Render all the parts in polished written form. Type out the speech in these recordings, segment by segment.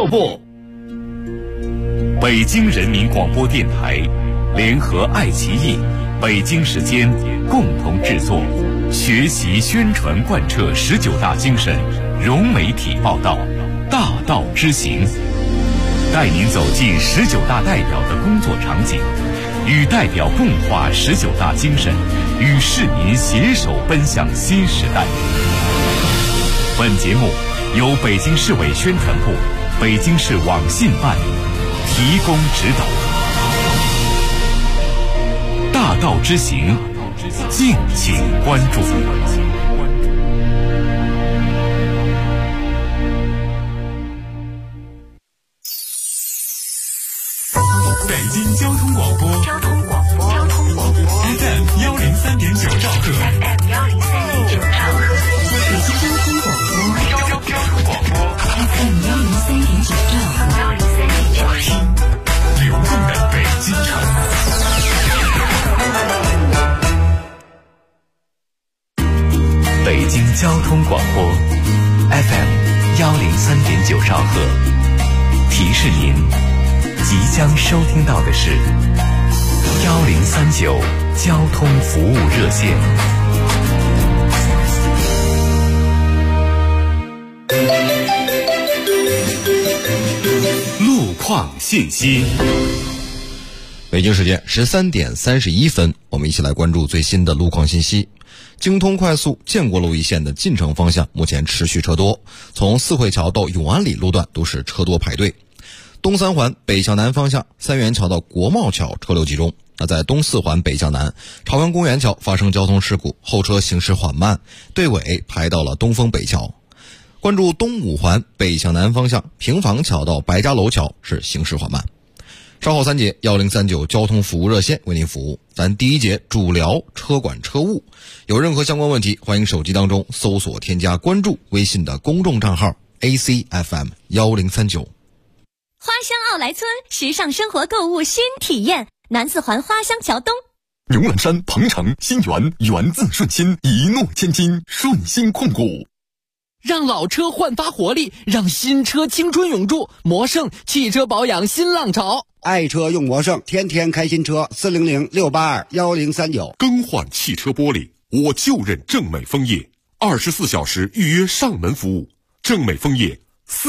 售部。北京人民广播电台联合爱奇艺、北京时间共同制作，学习宣传贯彻19大精神，融媒体报道，大道之行，带您走进19大代表的工作场景，与代表共话19大精神，与市民携手奔向新时代。本节目由北京市委宣传部、北京市网信办提供指导。大道之行，敬请关注。北京交通广播FM 103.9兆赫，北京交通广播 FM 103.9兆赫，流动的北京城。北京交通广播 FM 103.9兆赫，提示您即将收听到的是1039交通服务热线。路况信息。 北京时间13点31分，我们一起来关注最新的路况信息。京通快速建国路一线的进城方向目前持续车多，从四惠桥到永安里路段都是车多排队。东三环北向南方向三元桥到国贸桥车流集中。那在东四环北向南朝阳公园桥发生交通事故，后车行驶缓慢，队尾排到了东风北桥。关注东五环北向南方向平房桥到白家楼桥是行驶缓慢。稍后3节1039交通服务热线为您服务。咱第一节主聊车管车务，有任何相关问题，欢迎手机当中搜索添加关注微信的公众账号 ACFM 1039。 花乡奥莱村时尚生活购物新体验，南四环花乡桥东。 牛栏山、鹏城、新源，源自顺心，一诺千金，顺心控股。 让老车焕发活力，让新车青春永驻。魔胜汽车保养新浪潮， 爱车用魔胜，天天开新车。400-682-1039。 更换汽车玻璃，我就认正美枫叶，24小时预约上门服务。正美枫叶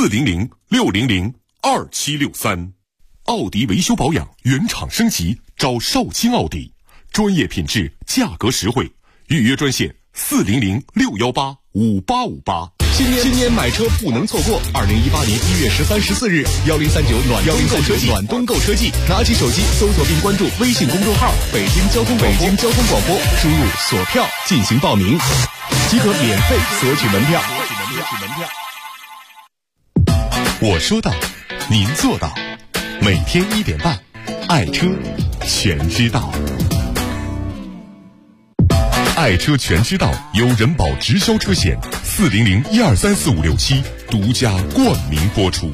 400-600-2763。奥迪维修保养原厂升级，找少卿奥迪，专业品质，价格实惠。预约专线400-618-5858。 新年买车不能错过！2018年1月13、14日，1039暖冬购车季，拿起手机搜索并关注微信公众号“北京交通广播”，输入锁票进行报名，即可免费索取门票。 我说到，您做到。每天1点半，爱车全知道。爱车全知道由人保直销车险400-1234567独家冠名播出。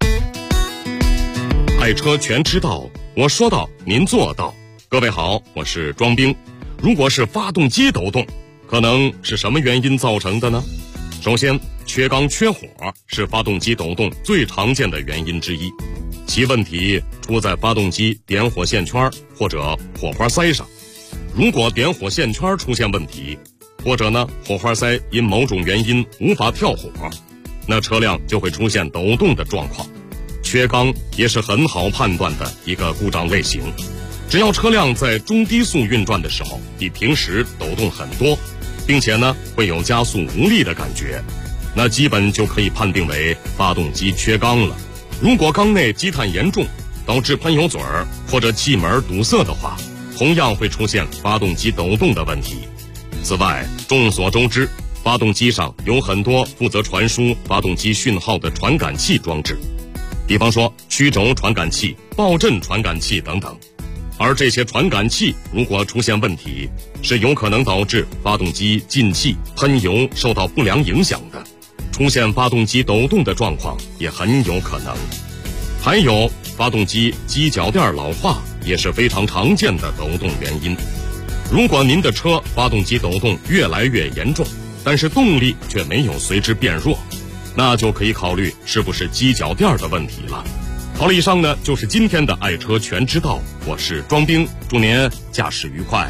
爱车全知道，我说到您做到。各位好，我是庄兵。如果是发动机抖动，可能是什么原因造成的呢？首先，缺缸缺火是发动机抖动最常见的原因之一，其问题出在发动机点火线圈或者火花塞上。如果点火线圈出现问题，或者呢火花塞因某种原因无法跳火，那车辆就会出现抖动的状况。缺缸也是很好判断的一个故障类型，只要车辆在中低速运转的时候比平时抖动很多，并且呢会有加速无力的感觉，那基本就可以判定为发动机缺缸了。如果缸内积碳严重，导致喷油嘴或者气门堵塞的话，同样会出现发动机抖动的问题。此外，众所周知，发动机上有很多负责传输发动机讯号的传感器装置，比方说曲轴传感器、爆震传感器等等。而这些传感器如果出现问题，是有可能导致发动机进气、喷油受到不良影响的，出现发动机抖动的状况也很有可能。还有发动机机脚垫老化也是非常常见的抖动原因。如果您的车发动机抖动越来越严重，但是动力却没有随之变弱， 那就可以考虑是不是机脚垫的问题了。好了，以上呢就是今天的爱车全知道，我是庄兵，祝您驾驶愉快。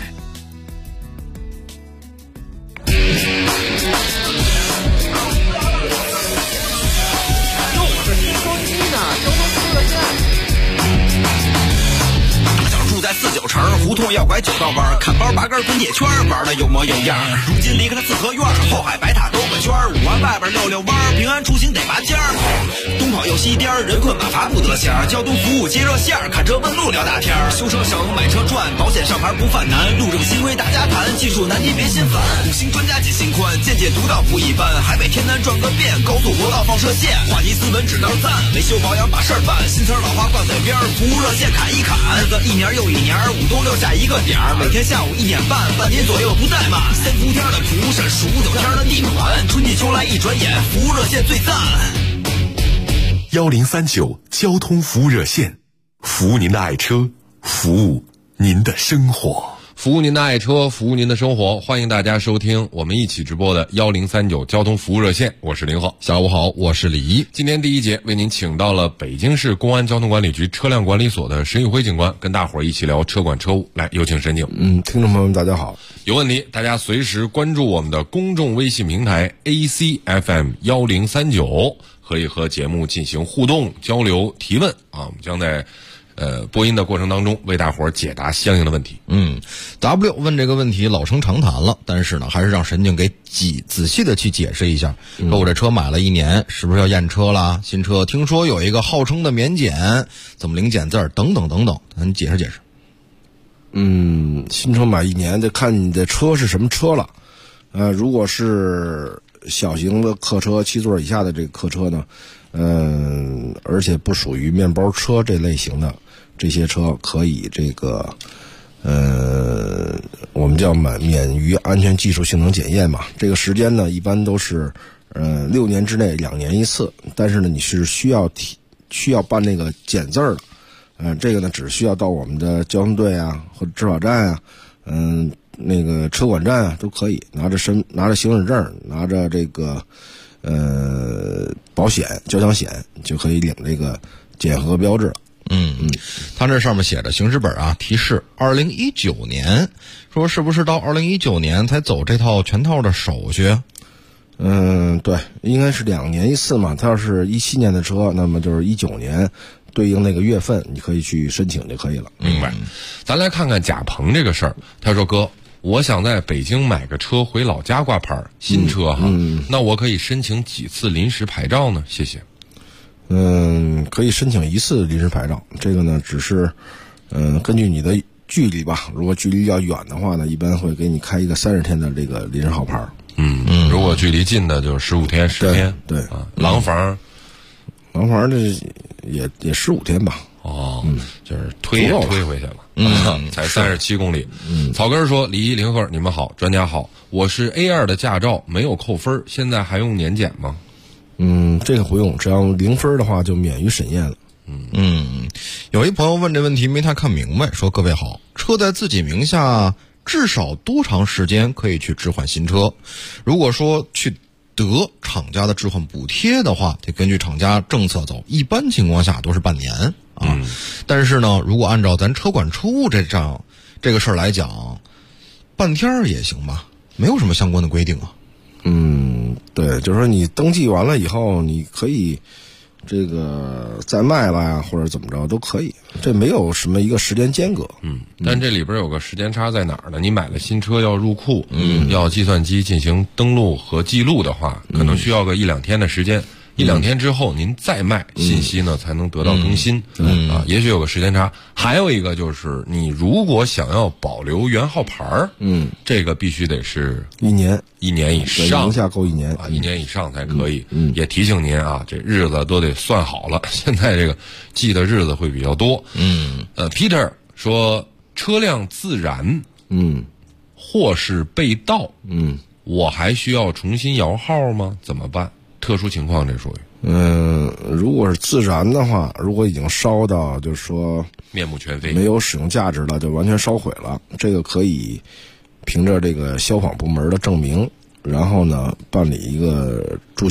49城胡同要拐9道弯，看包拔根滚铁圈，玩的有模有样。如今离开了四合院，后海白塔兜个圈，5环外边溜弯，平安出行得拔尖儿。东跑右西颠，人困马乏不得闲。交通服务接热线，看车问路聊大天。修车省，买车赚，保险上牌不犯难。路政新规大家谈，技术难题别心烦。5星专家解心宽，见解独到不一般。海北天南转个遍，高速国道放射线。话题斯文只道赞，维修保养把事儿办。新词老话挂嘴边，服务热线砍一砍。日子一年又一年，5都留下一个点儿，每天下午1点半，半年左右不怠慢。3伏天的蒲山，15、9天的地暖，春季秋来一转眼，服务热线最赞。 1039交通服务热线，服务您的爱车，服务您的生活。 服务您的爱车，服务您的生活，欢迎大家收听我们一起直播的1039交通服务热线，我是林浩。 下午好，我是李怡。 今天第一节为您请到了北京市公安交通管理局车辆管理所的沈宇辉警官，跟大伙儿一起聊车管车务。来，有请沈警。 听众朋友们大家好。 有问题大家随时关注我们的公众微信平台 ACFM1039，可以和节目进行互动交流提问啊，我们将在播音的过程当中为大伙儿解答相应的问题。 W 问这个问题老生常谈了，但是呢还是让沈警给仔细的去解释一下。说我这车买了1年，是不是要验车啦？新车听说有一个号称的免检，怎么领检字等等等等，咱解释解释。 新车买1年得看你的车是什么车了。如果是小型的客车7座以下的这个客车呢，而且不属于面包车这类型的这些车，可以这个我们叫免于安全技术性能检验嘛。这个时间呢一般都是6年之内2年一次，但是呢你是需要办那个检字的。这个呢只需要到我们的交通队啊或者执法站啊，那个车管站啊都可以拿着行驶证，拿着这个保险交强险就可以领这个检核标志了。 他这上面写着行驶本啊，提示2019年，说是不是到2019年才走这套全套的手续？ 对，应该是2年一次嘛。他要是17年的车，那么就是19年对应那个月份，你可以去申请就可以了。 明白。咱来看看贾鹏这个事儿。他说：“哥，我想在北京买个车回老家挂牌，新车哈，那我可以申请几次临时牌照呢？谢谢。” 可以申请1次临时牌照，这个呢只是根据你的距离吧。如果距离要远的话呢，一般会给你开一个30天的这个临时号牌。 如果距离近的就15天10天。 对啊，廊坊这也15天吧。 就是推回去了。才37公里。草根说：“李一林鹤，你们好，专家好，我是 A2 的驾照，没有扣分，现在还用年检吗？” 这个不用，只要0分的话就免于审验了。 有一朋友问这问题没太看明白，说：“各位好，车在自己名下至少多长时间可以去置换新车？如果说去得厂家的置换补贴的话，得根据厂家政策走，一般情况下都是半年啊。但是呢，如果按照咱车管车务这个事儿来讲，半天也行吧，没有什么相关的规定啊。 对，就是说你登记完了以后，你可以这个再卖了呀，或者怎么着都可以，这没有什么一个时间间隔。 但这里边有个时间差在哪儿呢？你买了新车要入库，要计算机进行登录和记录的话，可能需要个1-2天的时间。1-2天之后您再卖，信息呢才能得到更新。也许有个时间差。还有一个就是你如果想要保留原号牌这个必须得是 1年以上， 名下够1年啊，1年以上才可以。也提醒您啊，这日子都得算好了，现在这个记的日子会比较多。Peter 说车辆自燃，或是被盗，我还需要重新摇号吗？怎么办？特殊情况这属于如果是自燃的话，如果已经烧到就是说面目全非， 没有使用价值了，就完全烧毁了，这个可以凭着这个消防部门的证明，然后呢办理一个注销，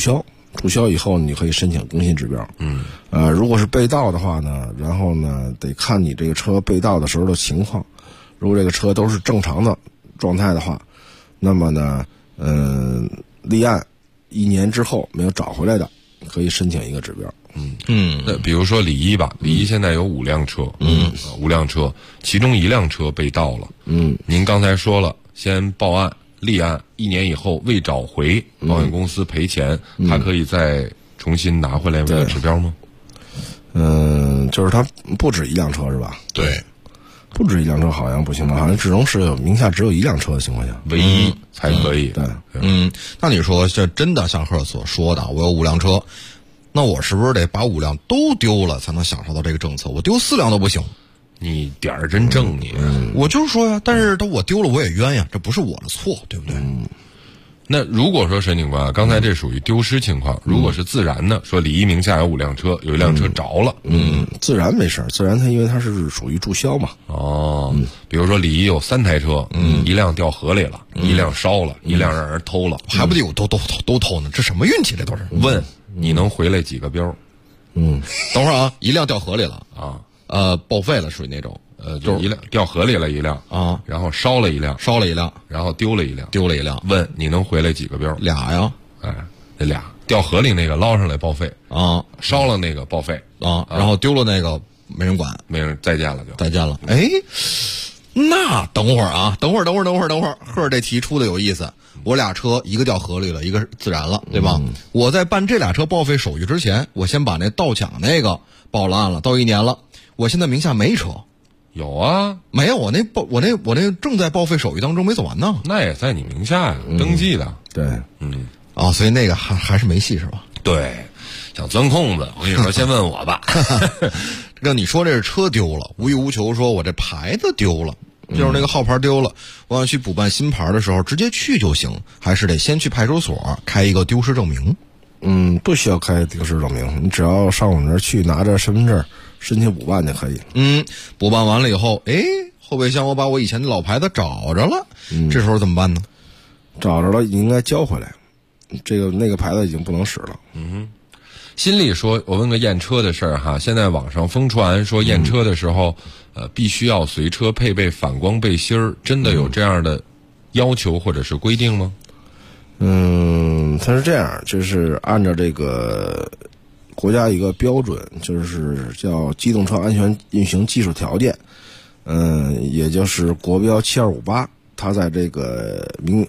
注销以后你可以申请更新指标。如果是被盗的话呢，然后呢得看你这个车被盗的时候的情况。如果这个车都是正常的状态的话，那么呢，立案1年之后没有找回来的，可以申请一个指标。 那比如说李一吧，李一现在有5辆车，5辆车，其中1辆车被盗了。您刚才说了，先报案立案，1年以后未找回，保险公司赔钱，他可以再重新拿回来这个指标吗？ 就是他不止1辆车是吧？ 对。 不止1辆车好像不行吧？好像只能是名下只有1辆车的情况下， 唯一才可以。 对， 那你说这真的像贺所说的，我有5辆车，那我是不是得把5辆都丢了才能享受到这个政策？我丢4辆都不行？ 你点儿真正你， 我就是说呀，但是我丢了我也冤呀，这不是我的错，对不对？ 那如果说沈警官刚才这属于丢失情况，如果是自燃的，说李一名下有5辆车，有1辆车着了， 自燃没事，自燃它因为它是属于注销嘛。 比如说李一有3台车，1辆掉河里了，1辆烧了，1辆让人偷了， 还不得有都偷呢？这什么运气？这都是。 问你能回来几个标？ 等会儿啊，1辆掉河里了啊，报废了，属于那种。 就是1辆掉河里了1辆啊， 然后烧了1辆，然后丢了1辆，问你能回来几个标？ 俩呀， 这俩掉河里那个捞上来报废啊， 烧了那个报废啊，然后丢了那个没人管， 没人再见了就再见了。那等会儿，贺这题出的有意思。我俩车一个掉河里了，一个自燃了，对吧？我在办这俩车报废手续之前，我先把那盗抢那个报了案了，到1年了，我现在名下没车。 有啊， 没有，我那正在报废手续当中没走完呢。 那也在你名下呀，登记的。 对， 所以那个还是没戏是吧？ 对，想钻空子，我跟你说，先问我吧。 这个你说这是车丢了，无欲无求说我这牌子丢了，就是那个号牌丢了，我想去补办新牌的时候直接去就行，还是得先去派出所开一个丢失证明？ 不需要开丢失证明，你只要上我们这儿去拿着身份证申请补办就可以。 补办完了以后，后备箱我把我以前的老牌子找着了，这时候怎么办呢？ 找着了应该交回来，那个牌子已经不能使了。 新力说，我问个验车的事儿哈，现在网上疯传说验车的时候，必须要随车配备反光背心儿，真的有这样的要求或者是规定吗？ 它是这样，就是按照这个国家一个标准，就是叫机动车安全运行技术条件，也就是国标7258，它在这个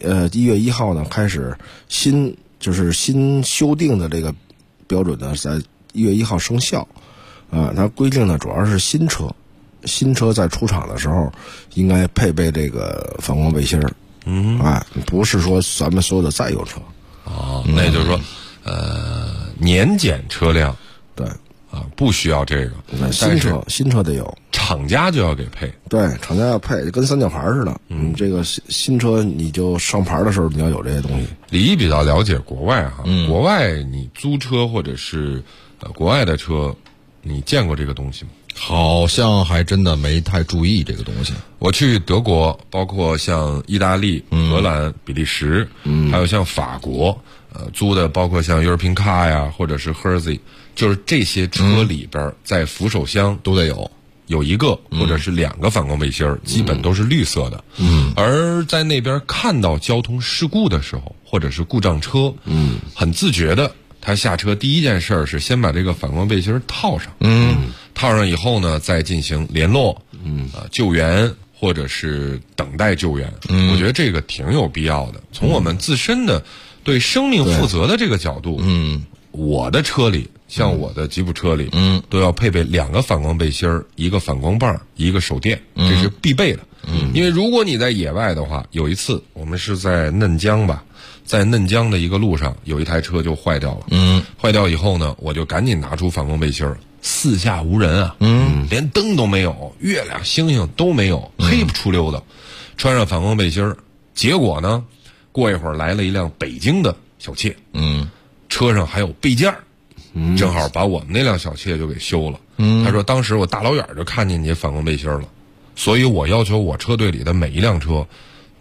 1月1号呢开始新修订的这个标准呢，在1月1号生效。它规定呢主要是新车在出厂的时候应该配备这个反光背心儿。不是说咱们所有的在用车。 那也就是说，年检车辆， 对不需要这个。 新车得有， 厂家就要给配。 对，厂家要配，跟三角牌似的。这个新车你就上牌的时候你要有这些东西。 李一比较了解国外哈，国外你租车或者是国外的车，你见过这个东西吗？ 好像还真的没太注意这个东西。 我去德国，包括像意大利、荷兰、比利时，还有像法国，租的包括像 European Car 呀，或者是 Hertz， 就是这些车里边在扶手箱都得有一个或者是2个反光背心儿，基本都是绿色的。而在那边看到交通事故的时候，或者是故障车，很自觉的。他下车第一件事是先把这个反光背心套上，套上以后呢，再进行联络，救援或者是等待救援。我觉得这个挺有必要的。从我们自身的对生命负责的这个角度，我的车里，像我的吉普车里，都要配备2个反光背心儿，1个反光棒，1个手电，这是必备的。因为如果你在野外的话，有一次我们是在嫩江吧。在嫩江的一个路上，有一台车就坏掉了。坏掉以后呢，我就赶紧拿出反光背心儿，四下无人啊，连灯都没有，月亮星星都没有，黑不出溜的，穿上反光背心儿。结果呢，过一会儿来了一辆北京的小切，车上还有备件儿，正好把我们那辆小切就给修了。他说当时我大老远就看见你反光背心儿了，所以我要求我车队里的每一辆车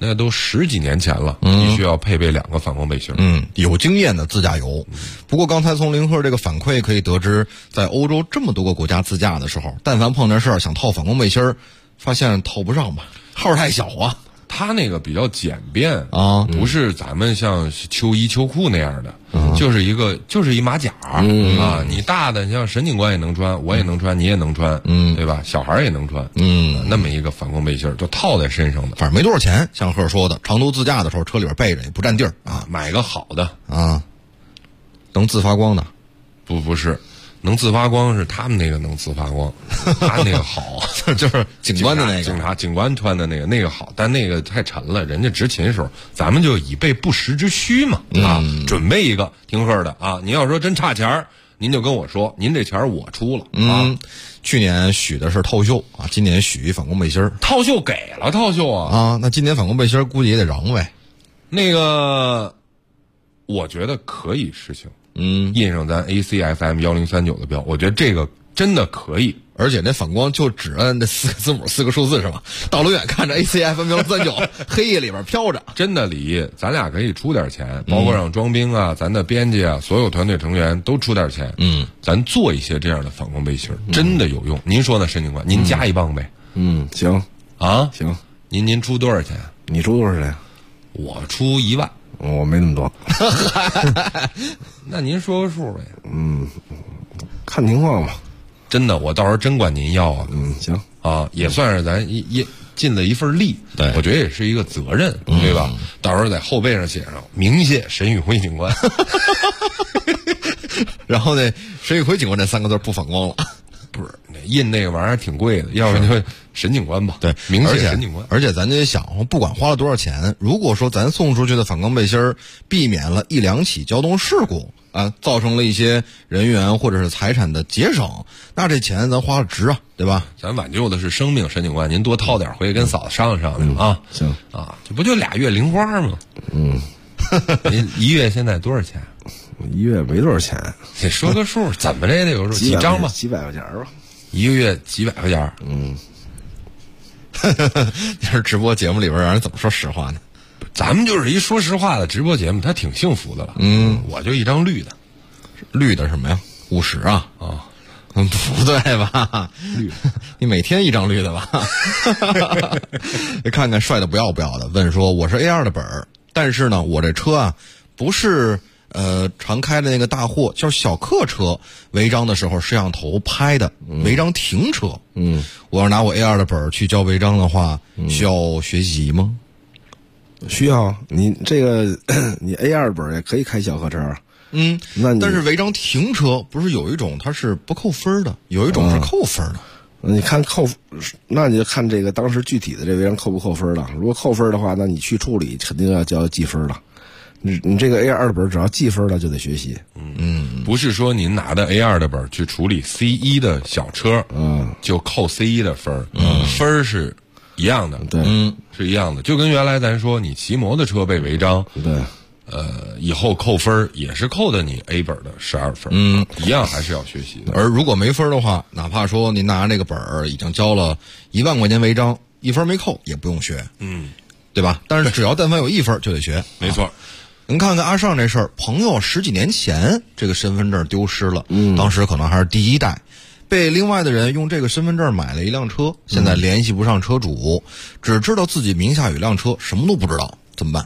那都10几年前了，必须要配备2个反光背心。 有经验的自驾游。不过刚才从林鹤这个反馈可以得知，在欧洲这么多个国家自驾的时候，但凡碰见事儿想套反光背心，发现套不上吧，号太小啊。 它那个比较简便啊，不是咱们像秋衣秋裤那样的，就是一马甲啊。你大的，你像沈警官也能穿，我也能穿，你也能穿，对吧？小孩也能穿，那么一个反光背心就套在身上的， 反正没多少钱。像贺说的，长途自驾的时候车里边备着也不占地儿啊， 买个好的啊，能自发光的， 不是。能自发光是他们那个能自发光，他那个好， 就是警官的那个， 警官穿的那个好，但那个太沉了，人家执勤的时候，咱们就以备不时之需嘛，准备一个听贺的啊。您要说真差钱儿，您就跟我说，您这钱儿我出了啊。 去年许的是套袖啊，今年许一反光背心儿， 套袖给了套袖啊，那今年反光背心儿估计也得让呗。 那个，我觉得可以实行。印上咱 ACFM 1039的标，我觉得这个真的可以， 而且那反光就只按那4个字母4个数字是吧？大老远看着 ACFM 1039，黑夜里边飘着。 真的李，咱俩可以出点钱，包括让装兵啊、咱的编辑啊、所有团队成员都出点钱。咱做一些这样的反光背心，真的有用。您说呢，沈警官？您加一棒呗。 行啊， 行。 您出多少钱？ 你出多少钱？ 我出1万。 我没那么多。 那您说个数呗。 看情况吧。 真的，我到时候真管您要啊。 行啊，也算是咱尽了一份力。 对， 我觉得也是一个责任，对吧？到时候在后背上写上“鸣谢沈宇辉警官”， 然后呢，沈宇辉警官这3个字不反光了。 不是，印那个玩意儿挺贵的，要不就沈警官吧。 对， 明显沈警官。 而且咱就想，不管花了多少钱，如果说咱送出去的反光背心避免了1、2起交通事故啊，造成了一些人员或者是财产的节省，那这钱咱花了值啊，对吧？ 咱挽救的是生命，沈警官，您多套点，回去跟嫂子商量商量啊。 行啊，这不就2月零花吗？您1月现在多少钱 ？1月没多少钱， 得说个数，怎么着也得有数，几张吧？ 几百块钱吧 ，1个月几百块钱。 你说直播节目里边让人怎么说实话呢？ 咱们就是一说实话的直播节目，他挺幸福的了。我就一张绿的， 绿的什么呀？50啊？不对吧？ 绿， 你每天一张绿的吧？看看帅的不要的，问说我是 A2 的本儿，但是呢，我这车啊不是。常开的那个大货叫小客车，违章的时候摄像头拍的，违章停车。我要拿我 A2 的本去交违章的话，需要学习吗？ 需要。你这个你 A2 本也可以开小客车。那但是违章停车不是有一种它是不扣分的，有一种是扣分的。 你看那你就看这个当时具体的这违章扣不扣分了。如果扣分的话，那你去处理肯定要记分了。你这个 A2 的本只要记分了就得学习。 不是说您拿的 A2 的本去处理 C1 的小车，就扣 C1 的分，分是一样的， 对， 是一样的，就跟原来咱说你骑摩托车被违章， 对， 以后扣分也是扣的你 A 本的12分，一样还是要学习的。 而如果没分的话，哪怕说您拿这个本已经交了1万块钱违章，1分没扣也不用学，对吧？但是只要但凡有1分就得学， 没错。 您看看阿尚这事儿，朋友10几年前这个身份证丢失了，当时可能还是第1代，被另外的人用这个身份证买了一辆车，现在联系不上车主，只知道自己名下有辆车，什么都不知道，怎么办？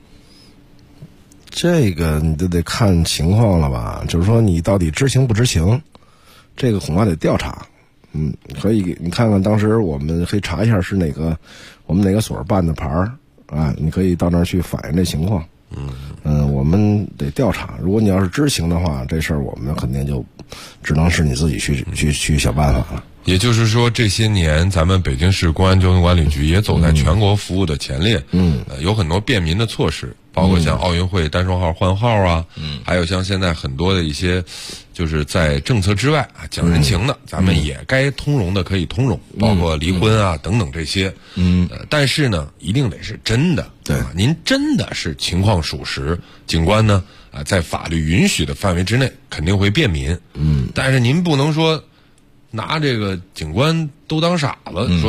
这个你就得看情况了吧，就是说你到底知情不知情，这个恐怕得调查。可以你看看当时我们可以查一下是我们哪个所办的牌儿啊，你可以到那儿去反映这情况。我们得调查。如果你要是知情的话，这事儿我们肯定就只能是你自己去想办法了。 也就是说，这些年咱们北京市公安交通管理局也走在全国服务的前列。有很多便民的措施，包括像奥运会单双号换号啊，还有像现在很多的一些，就是在政策之外啊讲人情的，咱们也该通融的可以通融，包括离婚啊等等这些。但是呢，一定得是真的。 对， 您真的是情况属实，警官呢在法律允许的范围之内肯定会便民。但是您不能说拿这个警官都当傻子，说批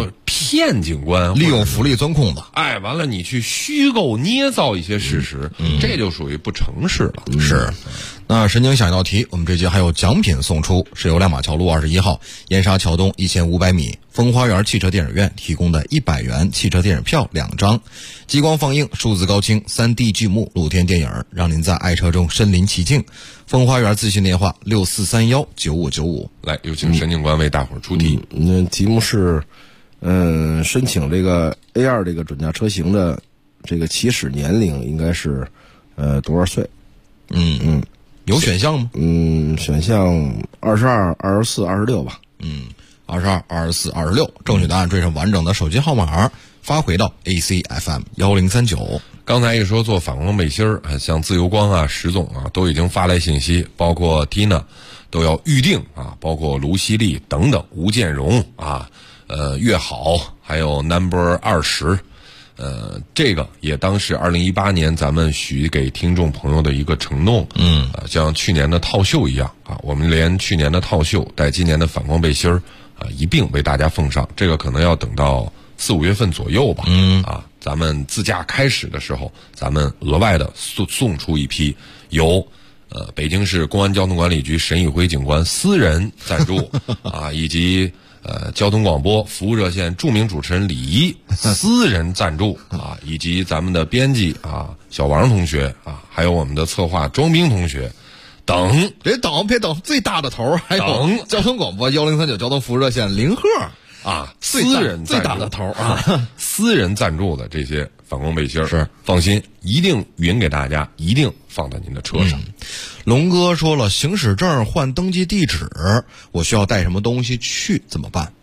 骗警官， 利用福利钻空子。 哎，完了你去虚构捏造一些事实，这就属于不诚实了。 是。那神经想一道题，我们这节还有奖品送出，是由亮马桥路21号燕莎桥东1500米风花园汽车电影院提供的100元汽车电影票2张，激光放映、数字高清、3D 剧目露天电影，让您在爱车中身临其境。风花园咨询电话64319595。 来，有请神警官为大伙儿出题。 题目是，申请这个 A2 这个准驾车型的这个起始年龄应该是多少岁？ 有选项吗？ 选项22、24、26吧。 22、24、26，正确答案缀上完整的手机号码，发回到 ACFM 1039。 刚才一说做反光背心儿，像自由光啊、石总啊都已经发来信息，包括 Tina 都要预定啊，包括卢西丽等等，吴建荣啊，越好，还有 Number 20。这个也当是2018年咱们许给听众朋友的一个承诺。像去年的套袖一样啊，我们连去年的套袖带今年的反光背心儿啊一并为大家奉上。这个可能要等到4、5月份左右吧。咱们自驾开始的时候，咱们额外的送出一批由北京市公安交通管理局沈宇辉警官私人赞助啊，以及交通广播服务热线著名主持人李怡私人赞助啊，以及咱们的编辑啊小王同学啊，还有我们的策划庄兵同学等。 别等，最大的头还有交通广播1039交通服务热线林鹤啊，私人最大的头啊， 私人赞助的这些反光背心是放心，一定匀给大家，一定放在您的车上。 龙哥说了，行驶证换登记地址，我需要带什么东西去？怎么办？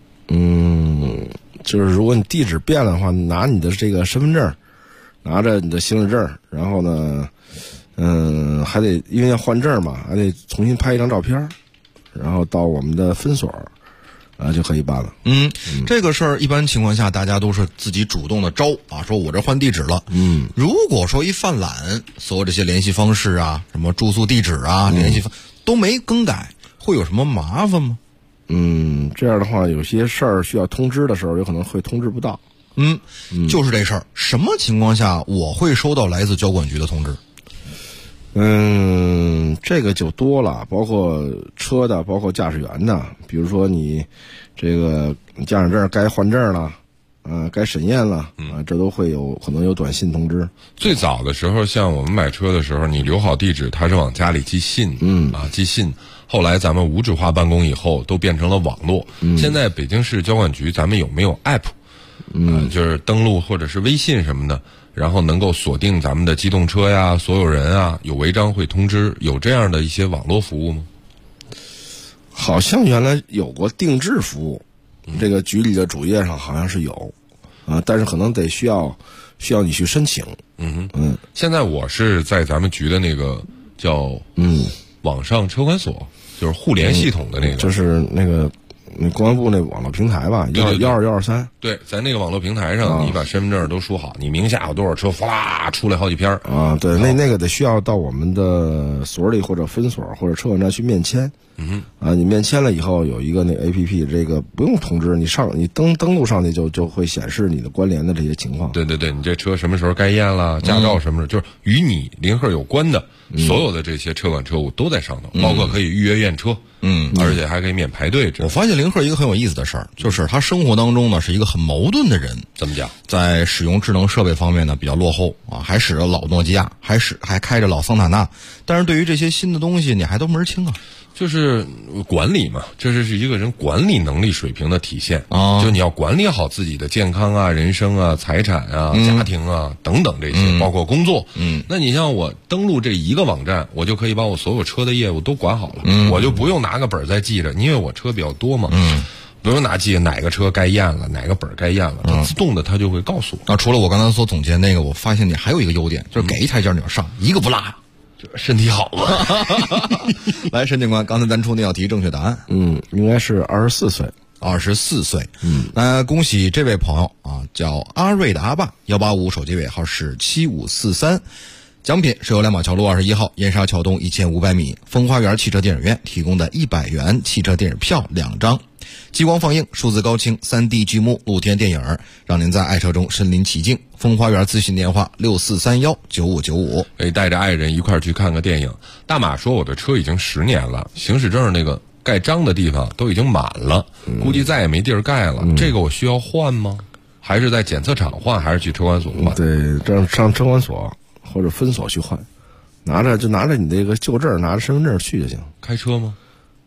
就是如果你地址变了的话，拿你的这个身份证，拿着你的行驶证，然后呢，还得因为要换证嘛，还得重新拍一张照片，然后到我们的分所。就可以办了。 这个事儿一般情况下大家都是自己主动的招啊，说我这换地址了。如果说一犯懒，所有这些联系方式啊，什么住宿地址啊，联系都没更改，会有什么麻烦吗？ 这样的话，有些事儿需要通知的时候，有可能会通知不到。 就是这事儿，什么情况下我会收到来自交管局的通知？ 这个就多了，包括车的，包括驾驶员的。比如说你这个驾驶证该换证了，该审验了，这都会可能有短信通知。 最早的时候，像我们买车的时候，你留好地址，他是往家里寄信，寄信。后来咱们无纸化办公以后，都变成了网络。现在北京市交管局，咱们有没有 app？就是登录或者是微信什么的，然后能够锁定咱们的机动车呀，所有人啊，有违章会通知，有这样的一些网络服务吗？ 好像原来有过定制服务，这个局里的主页上好像是有，但是可能得需要你去申请。 现在我是在咱们局的那个叫网上车管所，就是互联系统的那个， 就是那个公安部那网络平台吧，12123。 对，在那个网络平台上，你把身份证都输好，你名下有多少车，哗啦出来好几篇啊。对，那个得需要到我们的所里或者分所或者车管站去面签。你面签了以后有一个那 APP， 这个不用通知，你登录上去就会显示你的关联的这些情况。 对，你这车什么时候该验了，驾照什么时候，就是与你林鹤有关的所有的这些车管车务都在上头，包括可以预约验车，而且还可以免排队。 我发现林鹤一个很有意思的事儿，就是他生活当中呢是一个很矛盾的人。 怎么讲？ 在使用智能设备方面呢比较落后啊，还使着老诺基亚，还开着老桑塔纳，但是对于这些新的东西你还都门儿清啊。 就是管理嘛，这是一个人管理能力水平的体现啊。就你要管理好自己的健康啊、人生啊、财产啊、家庭啊等等这些，包括工作。那你像我登录这一个网站，我就可以把我所有车的业务都管好了，我就不用拿个本再记着，因为我车比较多嘛。不用拿记哪个车该验了，哪个本该验了，它自动的它就会告诉我。 那除了我刚才所总结那个，我发现你还有一个优点，就是给一台阶你就上，一个不落。 身体好了。 来，沈警官，刚才咱出那道题正确答案， 应该是24岁。 24岁，那恭喜这位朋友啊，叫阿瑞的阿爸，185手机尾号是7543。奖品是由亮马桥路21号燕莎桥东1500米风花园汽车电影院提供的100元汽车电影票2张。 激光放映、数字高清、3D 剧目、露天电影，让您在爱车中身临其境。风花园咨询电话64319595。 带着爱人一块儿去看个电影。大马说我的车已经10年了，行驶证那个盖章的地方都已经满了，估计再也没地儿盖了。这个我需要换吗？还是在检测厂换，还是去车管所换？ 对，上车管所或者分所去换。拿着你这个旧证，拿着身份证去就行。 开车吗？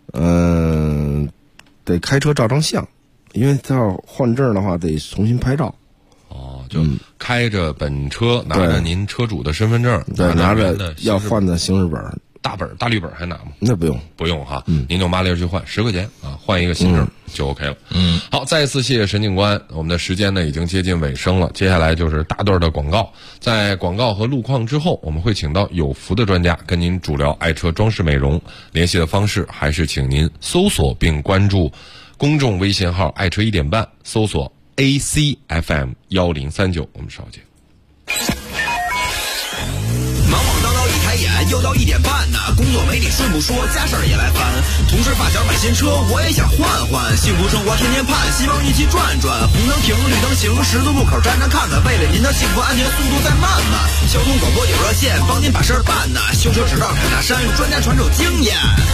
得开车照张相，因为他要换证的话得重新拍照。 就开着本车，拿着您车主的身份证， 对，拿着要换的行驶本， 大绿本还拿吗？ 那不用哈，您就麻利去换，10块钱啊，换一个新证就 OK 了。好，再一次谢谢沈警官，我们的时间呢已经接近尾声了，接下来就是大段的广告，在广告和路况之后，我们会请到有福的专家跟您主聊爱车装饰美容，联系的方式还是请您搜索并关注公众微信号爱车1点半，搜索ACFM 1039，我们稍见。 忙忙叨叨一抬眼，又到1点半呢。工作没理顺不说，家事儿也来烦。同事发小买新车，我也想换换。幸福生活天天盼，希望一起转转。红灯停，绿灯行，十字路口站站看看。为了您的幸福安全，速度再慢慢。交通广播有热线，帮您把事儿办呢。修车指导凯大山，专家传授经验。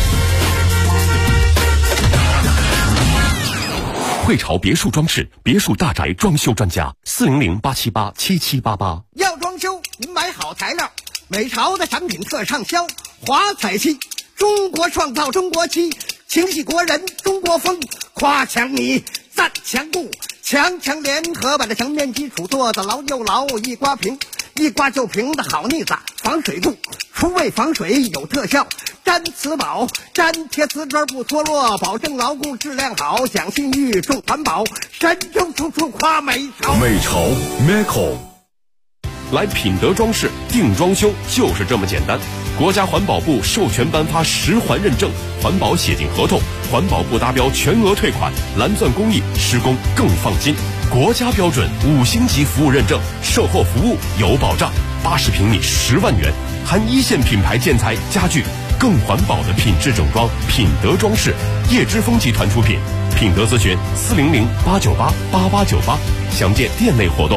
汇潮别墅装饰，别墅大宅装修专家，400-878-7788。 要装修，您买好材料，美潮的产品特畅销，华彩漆，中国创造中国漆，情系国人中国风，夸强你赞强固，强联合把这墙面基础做得牢又牢，一刮平，一刮就平的好腻子，防水度，除味防水有特效，粘瓷宝，粘贴瓷砖不脱落，保证牢固质量好，讲信誉重环保，神州处处夸美潮。 美潮 Meco， 来品德装饰定装修就是这么简单。国家环保部授权颁发10环认证，环保写进合同，环保部达标全额退款，蓝钻工艺施工更放心。国家标准5星级服务认证，售后服务有保障。80平米10万元，含1线品牌建材家具，更环保的品质整装。品德装饰，叶之峰集团出品。品德咨询400-898-8898，详见店内活动。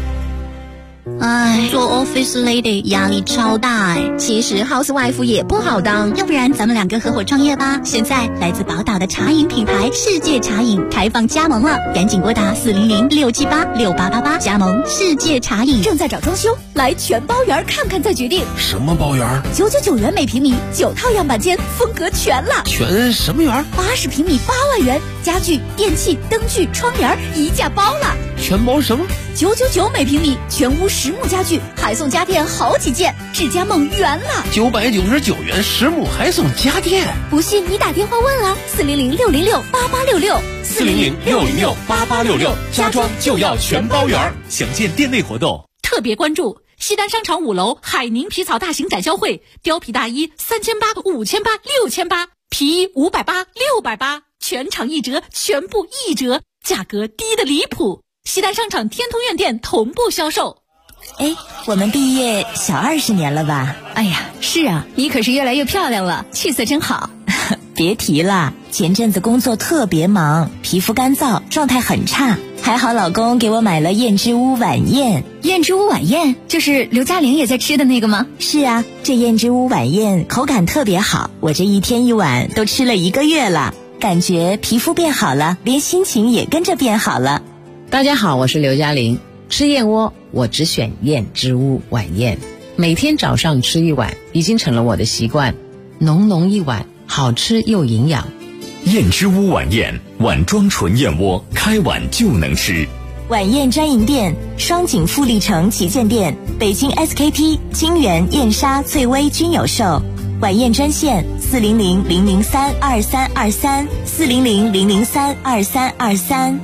哎，做 office lady 压力超大哎。 其实 housewife 也不好当， 要不然咱们2个合伙创业吧。现在来自宝岛的茶饮品牌世界茶饮开放加盟了，赶紧拨打400-678-6888加盟世界茶饮。正在找装修，来全包园看看再决定。 什么包园 ？999元每平米，9套样板间，风格全了。 全什么园 ？80平米8万元，家具、电器、灯具、窗帘一价包了。 全包什么 ？999每平米，全屋实木家具，还送家电好几件，智家梦圆了。 999元实木还送家电， 不信你打电话问了，400-606-8866。 400-606-8866，家装就要全包圆，详见店内活动。 特别关注西单商场5楼海宁皮草大型展销会，貂皮大衣3800、5800、6800，皮衣580、680，全场1折，全部1折，价格低得离谱。西单商场天通苑店同步销售。 哎，我们毕业小20年了吧？ 哎呀，是啊，你可是越来越漂亮了，气色真好。 别提了，前阵子工作特别忙，皮肤干燥，状态很差。还好老公给我买了燕之屋晚宴。 燕之屋晚宴就是刘嘉玲也在吃的那个吗？ 是啊，这燕之屋晚宴口感特别好，我这1天1碗都吃了1个月了，感觉皮肤变好了，连心情也跟着变好了。 大家好，我是刘嘉玲。吃燕窝我只选燕之屋晚宴，每天早上吃1碗已经成了我的习惯，浓浓1碗，好吃又营养。 燕之屋晚宴，碗装纯燕窝，开碗就能吃。 晚宴专营店：双井富力城旗舰店、北京 SKP、金源、燕莎、翠微均有售。晚宴专线400-003-2323 400-003-2323。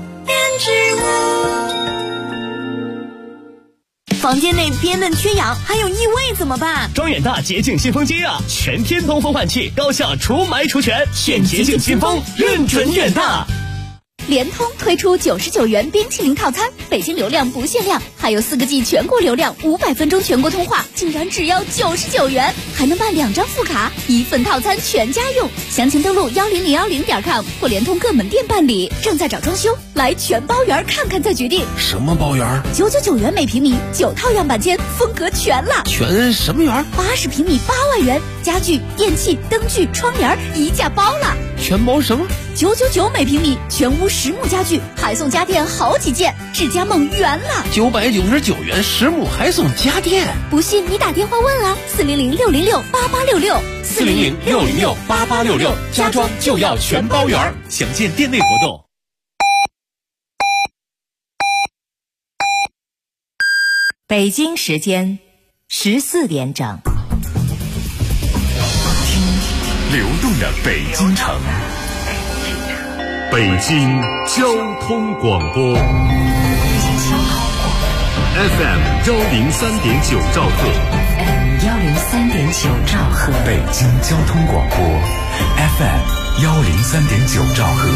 房间内憋闷缺氧，还有异味怎么办？ 装远大洁净新风机啊，全天通风换气，高效除霾除醛，选洁净新风，认准远大。 联通推出99元冰淇淋套餐，北京流量不限量，还有4个G 全国流量，500分钟全国通话，竟然只要99元，还能办2张副卡，1份套餐全家用。详情登录10010.com 或联通各门店办理。正在找装修，来全包园看看再决定。 什么包园 ？999元每平米，9套样板间，风格全了。 全什么园 ？80平米8万元，家具、电器、灯具、窗帘一价包了。 全包什么 ？999每平米，全屋实木家具，还送家电好几件，智家梦圆了。 999元实木还送家电， 不信你打电话问啊，400-606-8866，400-606-8866， 家装就要全包圆，详见店内活动。 北京时间14点整。 流动的北京城，北京交通广播 FM 103.9兆赫 103.9兆赫， 北京交通广播 FM 103.9兆赫。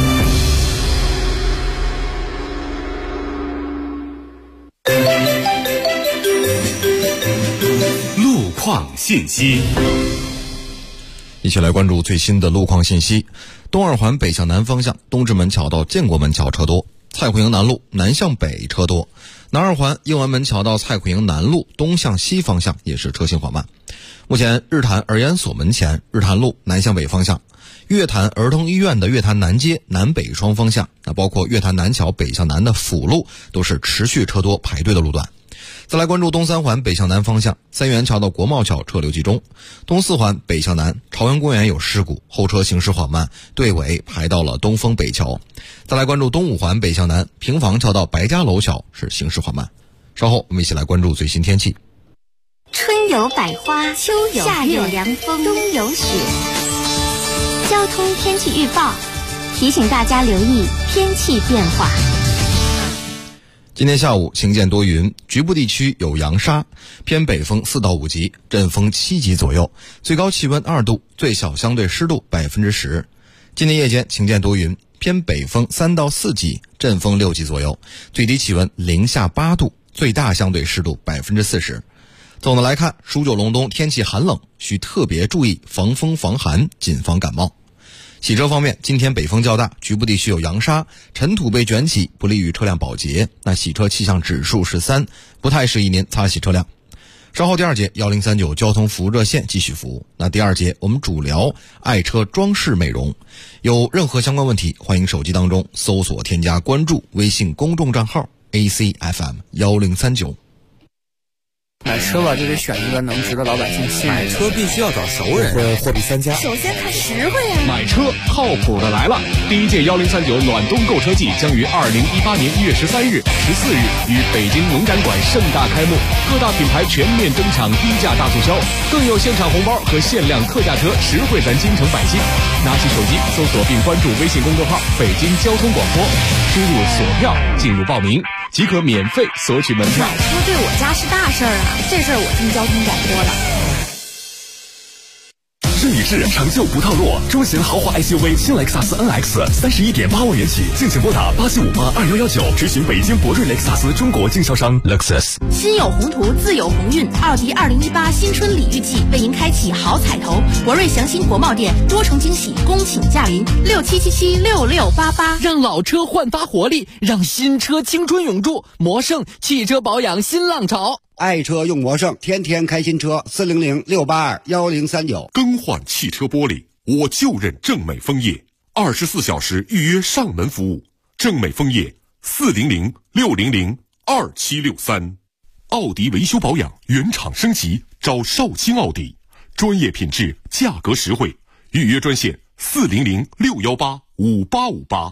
路况信息。 一起来关注最新的路况信息。东二环北向南方向，东直门桥到建国门桥车多；蔡锺营南路南向北车多。南二环应完门桥到蔡锺营南路东向西方向也是车行缓慢。目前日坛儿研所门前日坛路南向北方向，月坛儿童医院的月坛南街南北双方向，包括月坛南桥北向南的辅路都是持续车多排队的路段。再来关注东三环北向南方向，三元桥到国贸桥车流集中；东四环北向南，朝阳公园有事故，后车行驶缓慢，队尾排到了东风北桥。再来关注东五环北向南，平房桥到白家楼桥是行驶缓慢。稍后我们一起来关注最新天气。 春有百花，秋有夏有凉风，冬有雪。交通天气预报提醒大家留意天气变化。 今天下午晴间多云，局部地区有扬沙，偏北风4到5级，阵风7级左右，最高气温2度，最小相对湿度10%。今天夜间晴间多云，偏北风3到4级，阵风6级左右，最低气温零下8度，最大相对湿度40%。总的来看，数9隆冬天气寒冷，需特别注意防风防寒，谨防感冒。洗车方面，今天北风较大，局部地区有扬沙，尘土被卷起，不利于车辆保洁。那洗车气象指数是3，不太适宜您擦洗车辆。稍后第2节1039交通服务热线继续服务。那第2节我们主聊爱车装饰美容，有任何相关问题，欢迎手机当中搜索添加关注微信公众账号 ACFM 1039。 买车吧，就得选一个能值得老百姓信任。 买车必须要找熟人，货比三家。 首先看实惠啊！ 买车靠谱的来了！第1届1039暖冬购车季将于2018年1月13日、14日于北京农展馆盛大开幕，各大品牌全面登场低价大促销，更有现场红包和限量特价车，实惠咱京城百姓。拿起手机搜索并关注微信公众号“北京交通广播”，输入锁票进入报名，即可免费索取门票。 买车对我家是大事儿啊！这事儿我听交通广播了。 试一试，长袖不套路，中型豪华 SUV 新雷克萨斯 NX 31.8万元起，敬请拨打87582119，执行北京博瑞雷克萨斯中国经销商 Lexus。 心有宏图，自有鸿运。奥迪2018新春礼遇季为您开启好彩头，博瑞祥新国贸店多重惊喜，恭请驾临67776688， 让老车焕发活力，让新车青春永驻。魔盛汽车保养新浪潮。 爱车用魔盛，天天开新车，400-682-1039。 更换汽车玻璃，我就认正美枫叶，24小时预约上门服务。正美枫叶400-600-2763。奥迪维修保养原厂升级，找少卿奥迪，专业品质，价格实惠。预约专线400-618-5858。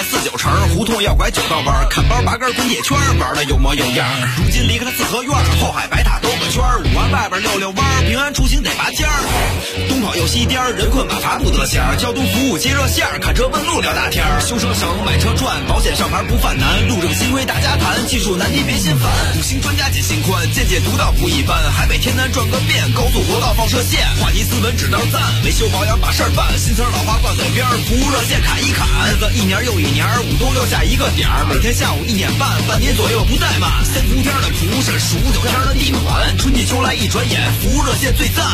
49城，胡同要拐9道弯，看包拔根滚铁圈，玩的有模有样。如今离开了四合院，后海白塔兜个圈，5环外边溜溜弯，平安出行得拔尖儿。东跑右西颠，人困马乏不得闲，交通服务接热线，看车问路聊大天。修车省，买车赚，保险上牌不犯难，路政新规大家谈，技术难题别心烦。5星专家解心宽，见解独到不一般，海北天南转个遍，高速国道放射线，话题斯文指导赞，维修保养把事儿办，新词老话挂嘴边，服务热线砍一砍，日子一年又一年，5冬6夏一个点儿，每天下午1点半，半年左右不怠慢。3伏天的服务是数9天的地暖，春季秋来一转眼，服务热线最赞。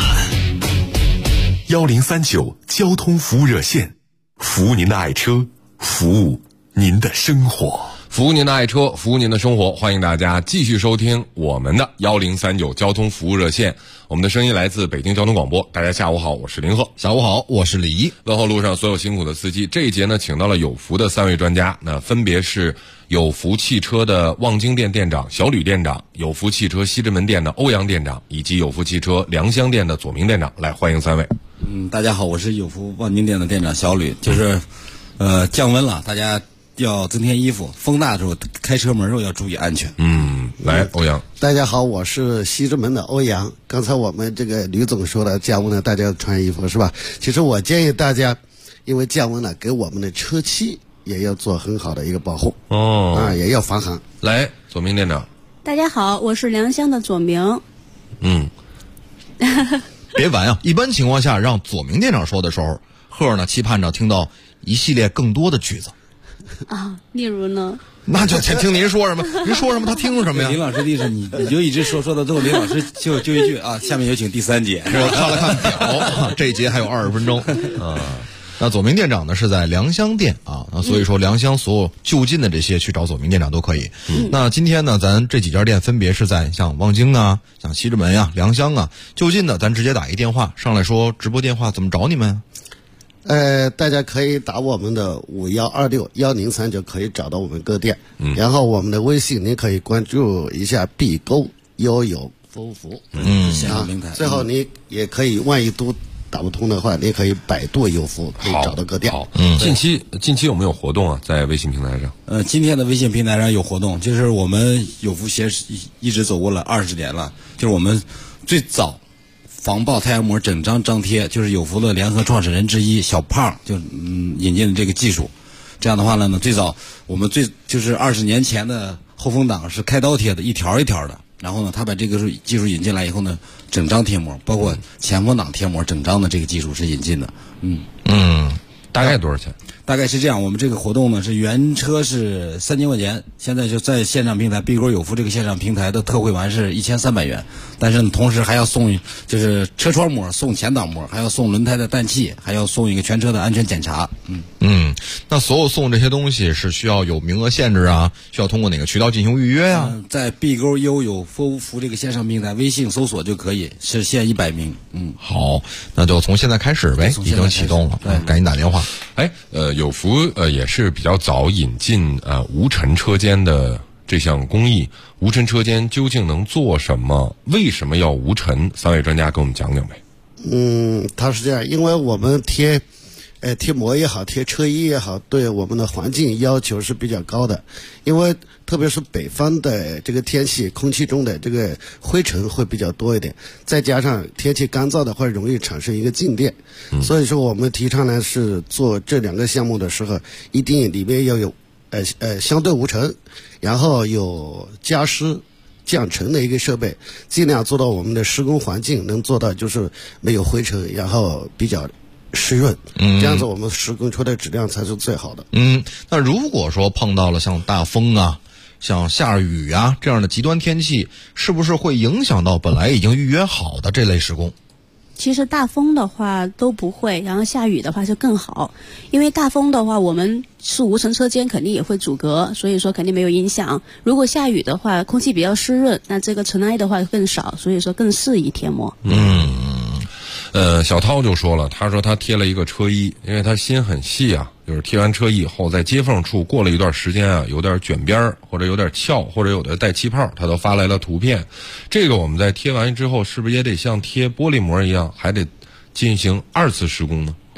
1039交通服务热线，服务您的爱车，服务您的生活。 服务您的爱车，服务您的生活，欢迎大家继续收听我们的1039交通服务热线。我们的声音来自北京交通广播。大家下午好，我是林鹤。 下午好，我是李怡。 问候路上所有辛苦的司机。这一节呢，请到了有福的3位专家，那分别是有福汽车的望京店店长小吕店长，有福汽车西直门店的欧阳店长，以及有福汽车良乡店的左明店长。来，欢迎3位。 大家好，我是有福望京店的店长小吕。就是降温了，大家要增添衣服，风大的时候开车门的时候要注意安全。 来，欧阳。 大家好，我是西直门的欧阳。刚才我们这个吕总说的降温了，大家要穿衣服是吧？其实我建议大家，因为降温了，给我们的车漆也要做很好的一个保护也要防寒。 来，左明店长。 大家好，我是良乡的左明。 别玩啊！一般情况下，让左明店长说的时候，贺呢期盼着听到一系列更多的句子啊，例如呢？ 那就听您说什么，您说什么他听什么呀？ 林老师的意思，你就一直说到最后，林老师就一句啊，下面有请第3节。 我看了看表，这一节还有20分钟啊。那左明店长呢是在良乡店啊，那所以说良乡所有就近的这些去找左明店长都可以。那今天呢，咱这几家店分别是在像望京啊、像西直门呀、良乡啊，就近的咱直接打一电话上来说直播电话怎么找你们？ 大家可以打我们的5126-103就可以找到我们各店。然后我们的微信您可以关注一下必购悠游服务。 线上平台。 最后你也可以，万一都打不通的话，你可以百度有福，可以找到各店。 好，近期有没有活动啊？在微信平台上？ 今天的微信平台上有活动，就是我们有福鞋一直走过了20年了，就是我们最早防爆太阳膜整张张贴，就是有福的联合创始人之一小胖就引进了这个技术。这样的话呢，最早我们就是20年前的后风挡是开刀贴的，一条一条的。然后呢，他把这个技术引进来以后呢，整张贴膜，包括前风挡贴膜，整张的这个技术是引进的。 大概多少钱？ 大概是这样，我们这个活动呢是原车是3000块钱，现在就在线上平台必购有福这个线上平台的特惠完是1300元，但是呢同时还要送就是车窗膜，送前挡膜，还要送轮胎的氮气，还要送一个全车的安全检查。 那所有送这些东西是需要有名额限制啊？需要通过哪个渠道进行预约呀？ 在必购悠有服这个线上平台微信搜索就可以，是限100名。 好，那就从现在开始呗，已经启动了，赶紧打电话。 有福也是比较早引进无尘车间的这项工艺。无尘车间究竟能做什么？为什么要无尘？3位专家给我们讲讲呗。 它是这样，因为我们贴膜也好，贴车衣也好，对我们的环境要求是比较高的。因为特别是北方的这个天气，空气中的这个灰尘会比较多一点，再加上天气干燥的话，容易产生一个静电。所以说我们提倡呢是做这2个项目的时候，一定里面要有相对无尘，然后有加湿降尘的一个设备，尽量做到我们的施工环境能做到就是没有灰尘，然后比较湿润，这样子我们施工出的质量才是最好的。 那如果说碰到了像大风啊、像下雨啊这样的极端天气，是不是会影响到本来已经预约好的这类施工？ 其实大风的话都不会，然后下雨的话就更好，因为大风的话我们是无尘车间肯定也会阻隔，所以说肯定没有影响。如果下雨的话，空气比较湿润，那这个尘埃的话更少，所以说更适宜贴膜。 小涛就说了，他说他贴了一个车衣，因为他心很细啊，就是贴完车衣以后，在接缝处过了一段时间啊，有点卷边或者有点翘，或者有的带气泡，他都发来了图片。这个我们在贴完之后，是不是也得像贴玻璃膜一样，还得进行2次施工呢？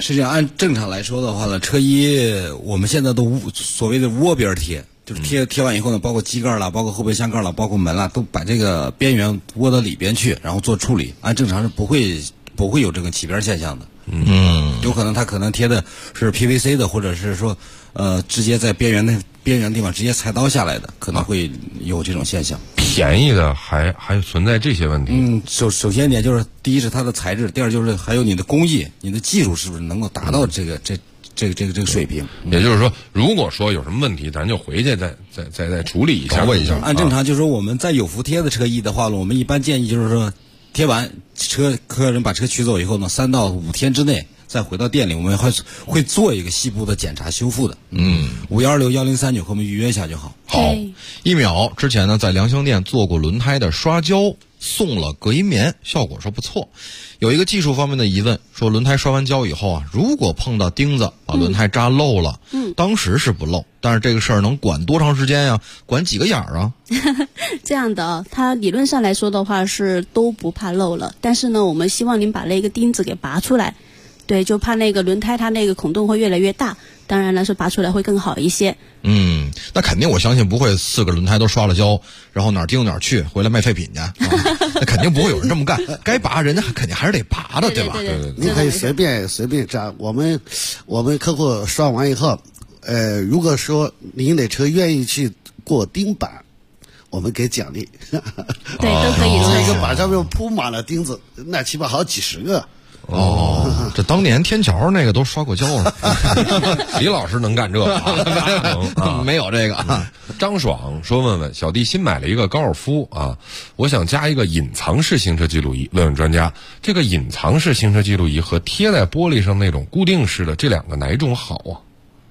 实际上按正常来说的话呢，车衣我们现在都所谓的窝边贴，就是贴完以后呢，包括机盖啦，包括后备箱盖啦，包括门啦，都把这个边缘窝到里边去，然后做处理。按正常是不会有这个起边现象的。有可能它可能贴的是 PVC 的，或者是说直接在边缘地方直接裁刀下来的，可能会有这种现象。 便宜的还存在这些问题。 首先一点就是，第一是它的材质，第二就是还有你的工艺，你的技术是不是能够达到这个水平。 也就是说，如果说有什么问题，咱就回去再处理一下。 按正常就是说，我们在有服贴的车衣的话呢，我们一般建议就是说，贴完客人把车取走以后呢，3到5天之内再回到店里，我们会做一个细部的检查修复的。5161039和我们预约一下就好。 好，1秒之前呢，在良乡店做过轮胎的刷胶，送了隔音棉，效果说不错。有一个技术方面的疑问，说轮胎刷完胶以后啊，如果碰到钉子把轮胎扎漏了，当时是不漏，但是这个事儿能管多长时间呀？管几个眼儿啊？ 这样的，它理论上来说的话是都不怕漏了，但是呢，我们希望您把那个钉子给拔出来。对，就怕那个轮胎它那个孔洞会越来越大，当然了是拔出来会更好一些。 那肯定我相信不会4个轮胎都刷了胶，然后哪儿钉哪儿去，回来卖废品去，那肯定不会有人这么干。该拔人家肯定还是得拔的，对吧？ 你可以随便扎。我们客户刷完以后，如果说您的车愿意去过钉板，我们给奖励。 对，都可以。 这个板上面铺满了钉子，那起码好几10个。 这当年天桥那个都刷过胶了。 李老师能干这个没有这个。 张爽说问问小弟新买了一个高尔夫啊，我想加一个隐藏式行车记录仪，问问专家，这个隐藏式行车记录仪和贴在玻璃上那种固定式的这两个哪一种好啊？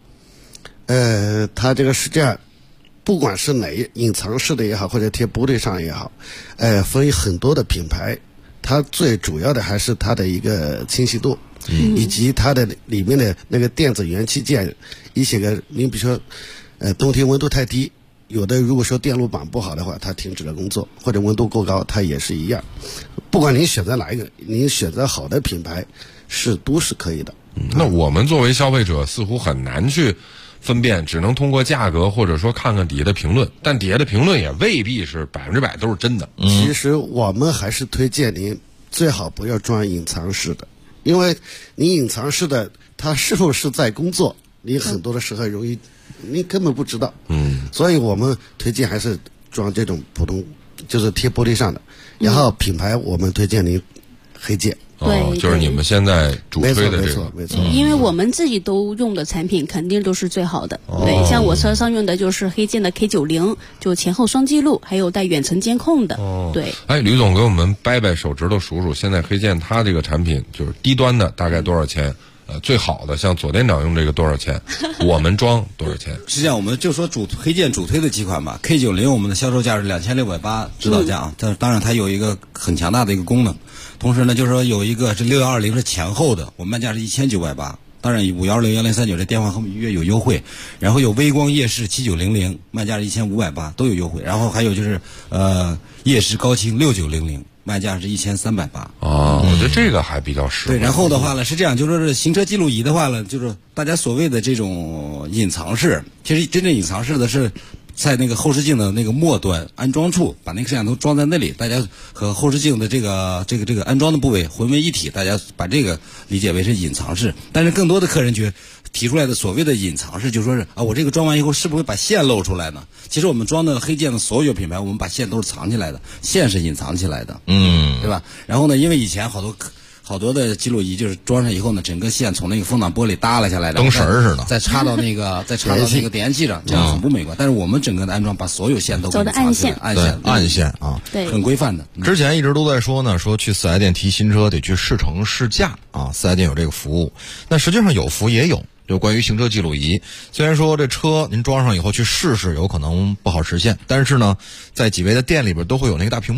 它这个是这样，不管是哪隐藏式的也好，或者贴玻璃上也好，分很多的品牌。它最主要的还是它的一个清晰度，以及它的里面的那个电子元器件，一些个，你比如说，冬天温度太低，有的如果说电路板不好的话，它停止了工作，或者温度过高，它也是一样。不管您选择哪一个，您选择好的品牌都是可以的。 那我们作为消费者似乎很难去分辨，只能通过价格或者说看看底下的评论，但底下的评论也未必是100%都是真的。 其实我们还是推荐您最好不要装隐藏式的，因为你隐藏式的它是不是在工作，你很多的时候容易你根本不知道。所以我们推荐还是装这种普通，就是贴玻璃上的。然后品牌我们推荐您黑键。 对， 就是你们现在主推的这个， 没错， 因为我们自己都用的产品肯定都是最好的。对，像我车上用的就是黑键的 K90，就前后双记录，还有带远程监控的。对。 吕总给我们掰掰手指头数数，现在黑键它这个产品就是低端的大概多少钱？最好的像左店长用这个多少钱？我们装多少钱？ 实际上我们就说黑键主推的几款吧。K90我们的销售价是2680指导价啊，但当然它有一个很强大的一个功能。同时呢，就是说有一个是6120是前后的，我们卖价是1980。当然5161039这电话和我们预约有优惠，然后有微光夜视7900卖价是1580都有优惠，然后还有就是夜视高清6900卖价是1380。 我觉得这个还比较实惠。 对，然后的话呢是这样，就是说行车记录仪的话呢，就是大家所谓的这种隐藏式，其实真正隐藏式的是在那个后视镜的那个末端安装处，把那个摄像头装在那里，大家和后视镜的这个安装的部位混为一体，大家把这个理解为是隐藏式。但是更多的客人提出来的所谓的隐藏式，就说是我这个装完以后是不是会把线露出来呢？其实我们装的黑键的所有品牌，我们把线都是藏起来的，线是隐藏起来的，对吧？然后呢，因为以前好多的记录仪就是装上以后呢，整个线从那个风挡玻璃耷拉下来的， 灯绳似的， 再插到那个点烟器上，这样很不美观。但是我们整个的安装把所有线都走的暗线啊， 对， 很规范的。 之前一直都在说呢，说去4S店提新车得去试乘试驾啊，4S店有这个服务。那实际上有服务也有，就关于行车记录仪。虽然说这车您装上以后去试试有可能不好实现，但是呢，在几位的店里边都会有那个大屏幕。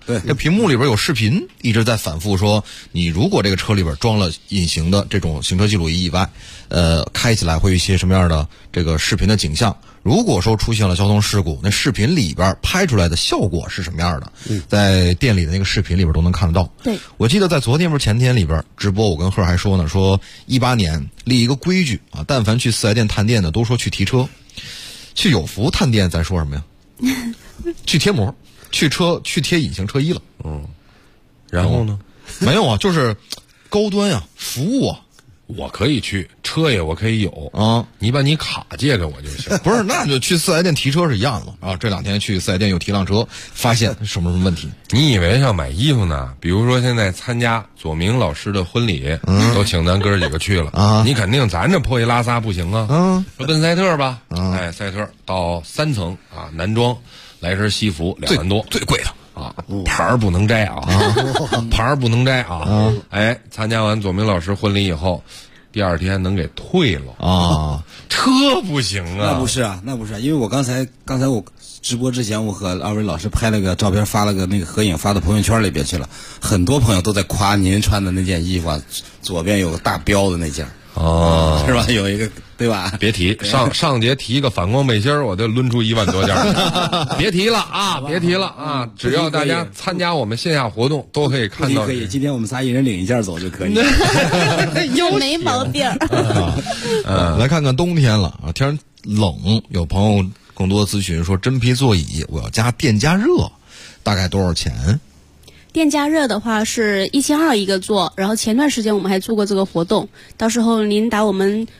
对， 这屏幕里边有视频一直在反复说，你如果这个车里边装了隐形的这种行车记录仪以外，开起来会有一些什么样的这个视频的景象。如果说出现了交通事故，那视频里边拍出来的效果是什么样的？在店里的那个视频里边都能看得到。 对， 我记得在昨天不是前天里边直播，我跟贺还说呢，说18年立一个规矩啊，但凡去4S店探店的都说去提车，去有福探店咱说什么呀？去贴膜，去贴隐形车衣了。 然后呢？ 没有啊，就是高端呀，服务啊。 我可以去，车也我可以有啊，你把你卡借给我就行。 不是，那就去4S店提车是一样的嘛。啊，这2天去4S店又提辆车，发现什么问题？ 你以为要买衣服呢？比如说现在参加左明老师的婚礼，都请咱哥几个去了啊，你肯定咱这破衣拉撒不行啊。说奔赛特吧，哎，赛特到3层啊，男装来身西服2万多， 最贵的。 啊，牌儿不能摘啊，牌儿不能摘啊！哎，参加完左明老师婚礼以后，第2天能给退了啊，车不行啊！ 那不是啊，因为我刚才我直播之前，我和2位老师拍了个照片，发了个那个合影，发到朋友圈里边去了，很多朋友都在夸您穿的那件衣服啊，左边有个大标的那件。 哦， 是吧？有一个对吧？ 别提上节提一个反光背心我就抡出1万多件别提了啊！别提了啊！只要大家参加我们线下活动，都可以看到。 可以，今天我们仨一人领一件走就可以。 没毛病。 来看看冬天了啊，天冷，有朋友更多咨询说真皮座椅我要加电加热，大概多少钱？ 电加热的话是1200一个座，然后前段时间我们还做过这个活动，到时候您打我们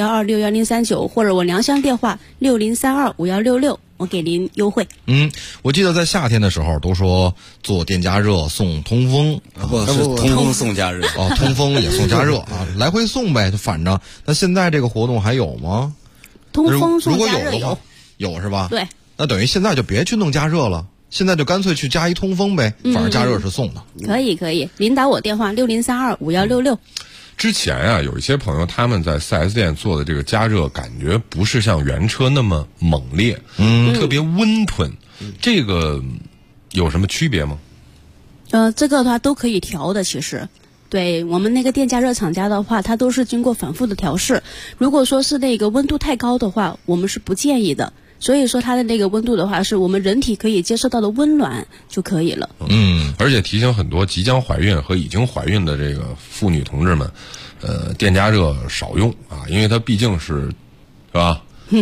512611039或者我良乡电话60325166，我给您优惠。 我记得在夏天的时候都说做电加热送通风， 不是通风送加热哦，通风也送加热啊，来回送呗，就反正。那现在这个活动还有吗？ 通风送加热如果有的话，有是吧？ 对， 那等于现在就别去弄加热了。现在就干脆去加一通风呗，反正加热是送的。 可以，您打我电话60325166。 之前啊，有一些朋友他们在 4S 店做的这个加热，感觉不是像原车那么猛烈，特别温吞。这个有什么区别吗？ 这个的话都可以调的，其实。对我们那个电加热厂家的话，它都是经过反复的调试。如果说是那个温度太高的话，我们是不建议的。所以说它的那个温度的话，是我们人体可以接受到的温暖就可以了。 而且提醒很多即将怀孕和已经怀孕的这个妇女同志们，电加热少用啊，因为它毕竟是吧？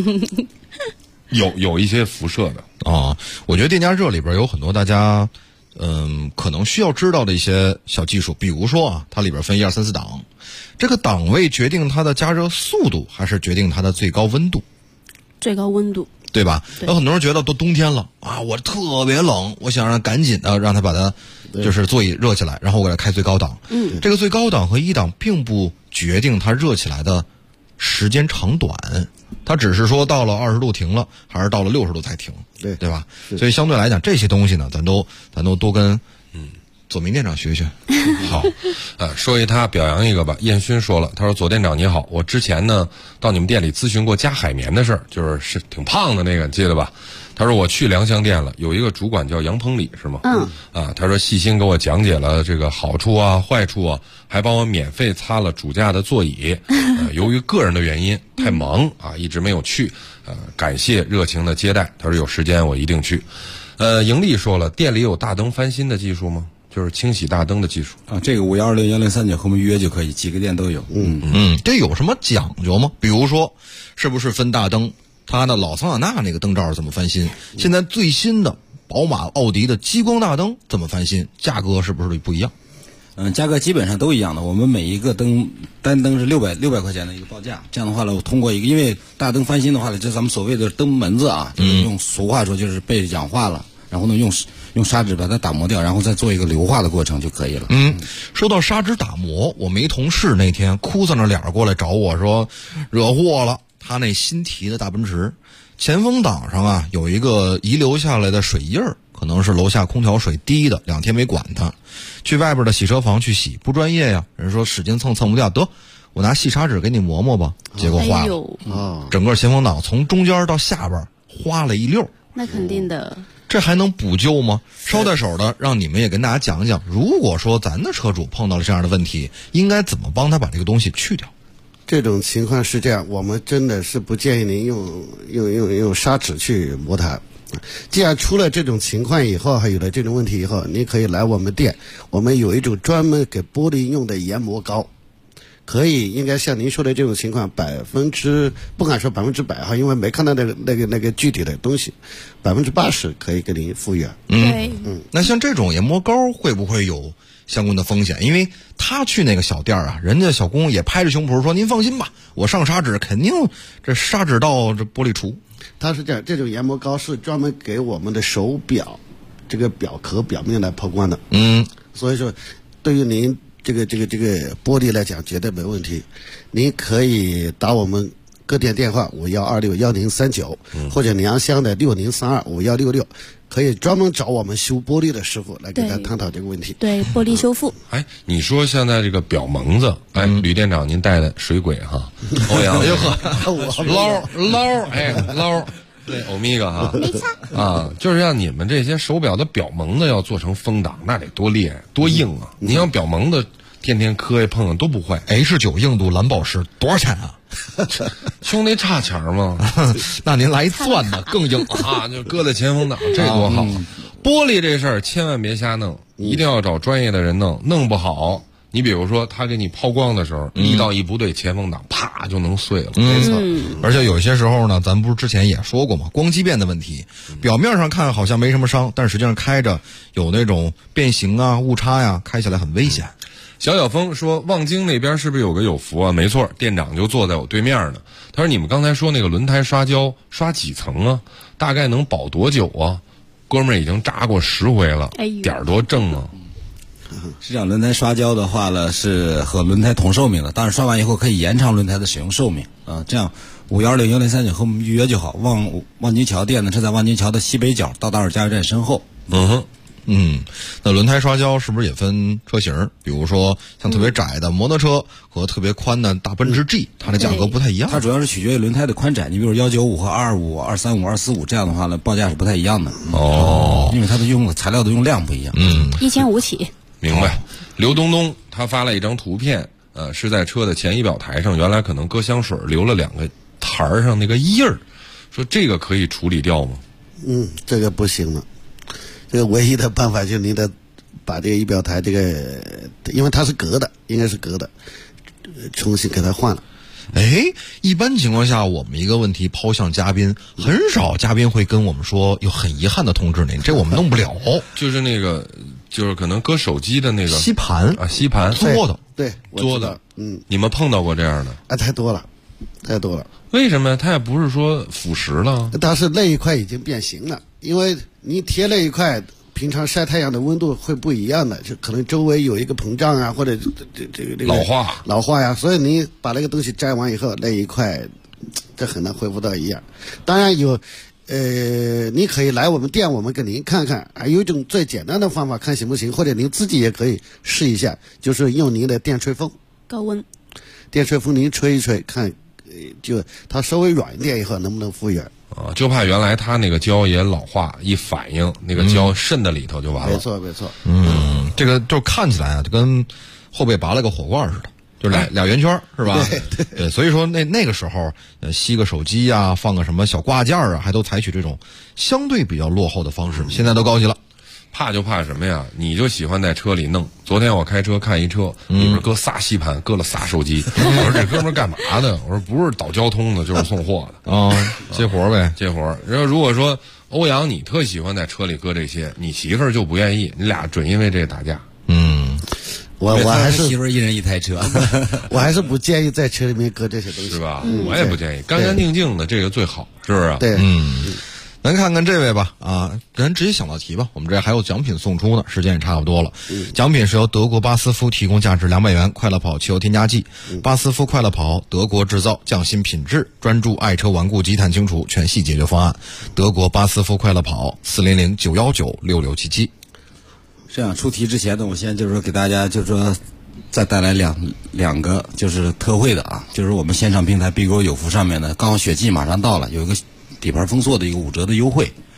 有一些辐射的啊。我觉得电加热里边有很多大家可能需要知道的一些小技术，比如说啊，它里边分1、2、3、4档，这个档位决定它的加热速度，还是决定它的最高温度？ 最高温度。 对吧？有很多人觉得都冬天了啊，我特别冷，我想赶紧的让他把它就是座椅热起来，然后我给它开最高档。这个最高档和1档并不决定它热起来的时间长短，它只是说到了20度停了，还是到了60度才停，对吧？所以相对来讲，这些东西呢，咱都多跟左明店长学学。 好，说一他表扬一个吧。燕勋说了，他说左店长你好，我之前呢到你们店里咨询过加海绵的事儿，就是挺胖的那个，记得吧？他说我去良乡店了，有一个主管叫杨鹏礼是吗？他说细心给我讲解了这个好处啊、坏处啊，还帮我免费擦了主驾的座椅。由于个人的原因太忙啊，一直没有去。感谢热情的接待。他说有时间我一定去。盈利说了，店里有大灯翻新的技术吗？就是清洗大灯的技术啊，这个512611039和我们约就可以，几个店都有。 这有什么讲究吗？比如说，是不是分大灯？它的老桑塔纳那个灯罩怎么翻新？现在最新的宝马、奥迪的激光大灯怎么翻新？价格是不是不一样？ 价格基本上都一样的。我们每一个灯单灯是600块钱的一个报价。这样的话呢，我通过一个，因为大灯翻新的话呢，就咱们所谓的灯门子啊，就是用俗话说就是被氧化了，然后呢用砂纸把它打磨掉，然后再做一个硫化的过程就可以了。 说到砂纸打磨，我们一同事那天哭丧着脸过来找我说惹祸了。他那新提的大奔驰前风挡上啊有一个遗留下来的水印儿，可能是楼下空调水滴的，2天没管它，去外边的洗车房去洗，不专业呀。人说使劲蹭不掉，得我拿细砂纸给你磨磨吧，结果坏了。整个前风挡从中间到下边花了一溜。 那肯定的。 这还能补救吗？捎带手的，让你们也跟大家讲讲，如果说咱的车主碰到了这样的问题，应该怎么帮他把这个东西去掉？ 这种情况是这样，我们真的是不建议您用砂纸去磨它。既然出了这种情况以后，还有了这种问题以后，你可以来我们店，我们有一种专门给玻璃用的研磨膏，可以应该像您说的这种情况不敢说100%哈，因为没看到那个具体的东西，80%可以给您复原。 那像这种研磨膏会不会有相关的风险？因为他去那个小店啊，人家小工也拍着胸脯说：“您放心吧，我上砂纸肯定这砂纸到这玻璃除。” 它是这样，这种研磨膏是专门给我们的手表这个表壳表面来抛光的。所以说对于您这个玻璃来讲绝对没问题。您可以打我们各店电话51261039，或者良乡的60325166，可以专门找我们修玻璃的师傅来给他探讨这个问题。 对，玻璃修复。 你说现在这个表蒙子，吕店长您带的水鬼哈，欧阳，哎呦呵，捞，对，欧米伽哈，没错啊，就是让你们这些手表的表蒙子要做成风挡，那得多厉害多硬啊！你要表蒙子天天磕一碰都不坏。 H9 硬度蓝宝石多少钱啊？ 兄弟差钱吗？ 那您来一钻的更硬啊，就搁在前风挡，这多好。玻璃这事儿千万别瞎弄，一定要找专业的人弄，弄不好。你比如说，他给你抛光的时候，力道一不对，前风挡啪就能碎了。 没错，而且有些时候呢，咱不是之前也说过吗？光机变的问题，表面上看好像没什么伤，但实际上开着有那种变形啊、误差呀，开起来很危险。 小峰说：“望京那边是不是有个有福啊？”没错，店长就坐在我对面呢。他说：“你们刚才说那个轮胎刷胶刷几层啊？大概能保多久啊？”哥们儿已经扎过10回了，点儿多正啊！ 是这样，轮胎刷胶的话呢，是和轮胎同寿命的，但是刷完以后可以延长轮胎的使用寿命啊。这样5101039和我们预约就好。望京桥店呢是在望京桥的西北角，到达尔加油站身后。 那轮胎刷胶是不是也分车型？比如说像特别窄的摩托车和特别宽的大奔驰 G， 它的价格不太一样。 它主要是取决于轮胎的宽窄。你比如195和225、235、245这样的话呢，报价是不太一样的。因为它的用的材料的用量不一样。 1500起。 明白。刘东东他发了一张图片，是在车的前仪表台上，原来可能搁香水留了2个台上那个印儿，说这个可以处理掉吗？ 这个不行了。这个唯一的办法就是您得把这个仪表台因为它是隔的，应该是隔的，重新给它换了。 一般情况下，我们一个问题抛向嘉宾，很少嘉宾会跟我们说有很遗憾的通知您，这我们弄不了。 就是那个，就是可能搁手机的那个吸盘啊，吸盘做的， 做的。你们碰到过这样的？ 太多了。 为什么？它也不是说腐蚀了， 但是那一块已经变形了，因为你贴那一块，平常晒太阳的温度会不一样的，就可能周围有一个膨胀啊，或者这个老化呀，所以你把那个东西摘完以后，那一块这很难恢复到一样。当然有，你可以来我们店，我们给您看看，还有一种最简单的方法，看行不行，或者您自己也可以试一下，就是用您的电吹风， 高温电吹风您吹一吹，看就它稍微软一点以后能不能复原。 就怕原来它那个胶也老化，一反应那个胶渗在里头就完了。 没错。 这个就看起来啊，就跟后背拔了个火罐似的，就俩圆圈是吧？对，所以说那个时候，吸个手机啊，放个什么小挂件啊，还都采取这种相对比较落后的方式。现在都高级了。 怕就怕什么呀？你就喜欢在车里弄。昨天我开车看一车，里面搁仨吸盘，搁了仨手机。我说这哥们儿干嘛的？我说不是倒交通的，就是送货的。 接活呗， 接活。然后如果说欧阳你特喜欢在车里搁这些，你媳妇儿就不愿意，你俩准因为这打架。 我还是媳妇儿一人一台车， 我还是不建议在车里面搁这些东西， 是吧？我也不建议，干干净净的这个最好，是不是？ 对， 咱看看这位吧，咱直接想到题吧。我们这还有奖品送出呢，时间也差不多了。奖品是由德国巴斯夫提供价值200元快乐跑汽油添加剂。巴斯夫快乐跑，德国制造，匠心品质，专注爱车顽固积碳清除全系解决方案。德国巴斯夫快乐跑，400-919-6677。 这样出题之前呢，我先就是说给大家就是说再带来两个就是特惠的啊，就是我们线上平台必购有福上面呢，刚好雪季马上到了，有一个底盘丰硕的一个5折的优惠，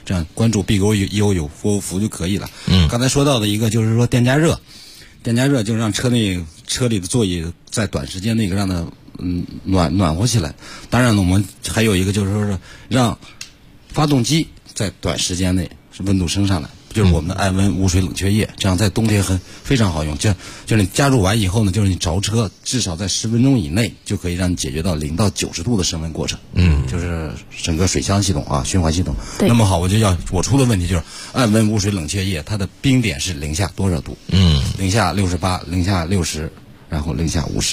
这样关注必购有福就可以了。 嗯， 刚才说到的一个就是说电加热就是让车里的座椅在短时间内让它暖和起来。当然了，我们还有一个就是说让发动机在短时间内是温度升上来。就是我们的暗温无水冷却液，这样在冬天非常好用。就是你加入完以后呢，就是你着车至少在10分钟以内就可以让你解决到0到90度的升温过程。就是整个水箱系统啊，循环系统。那么好，我出的问题就是暗温无水冷却液，它的冰点是零下多少度？0下68，零下60。然后零下50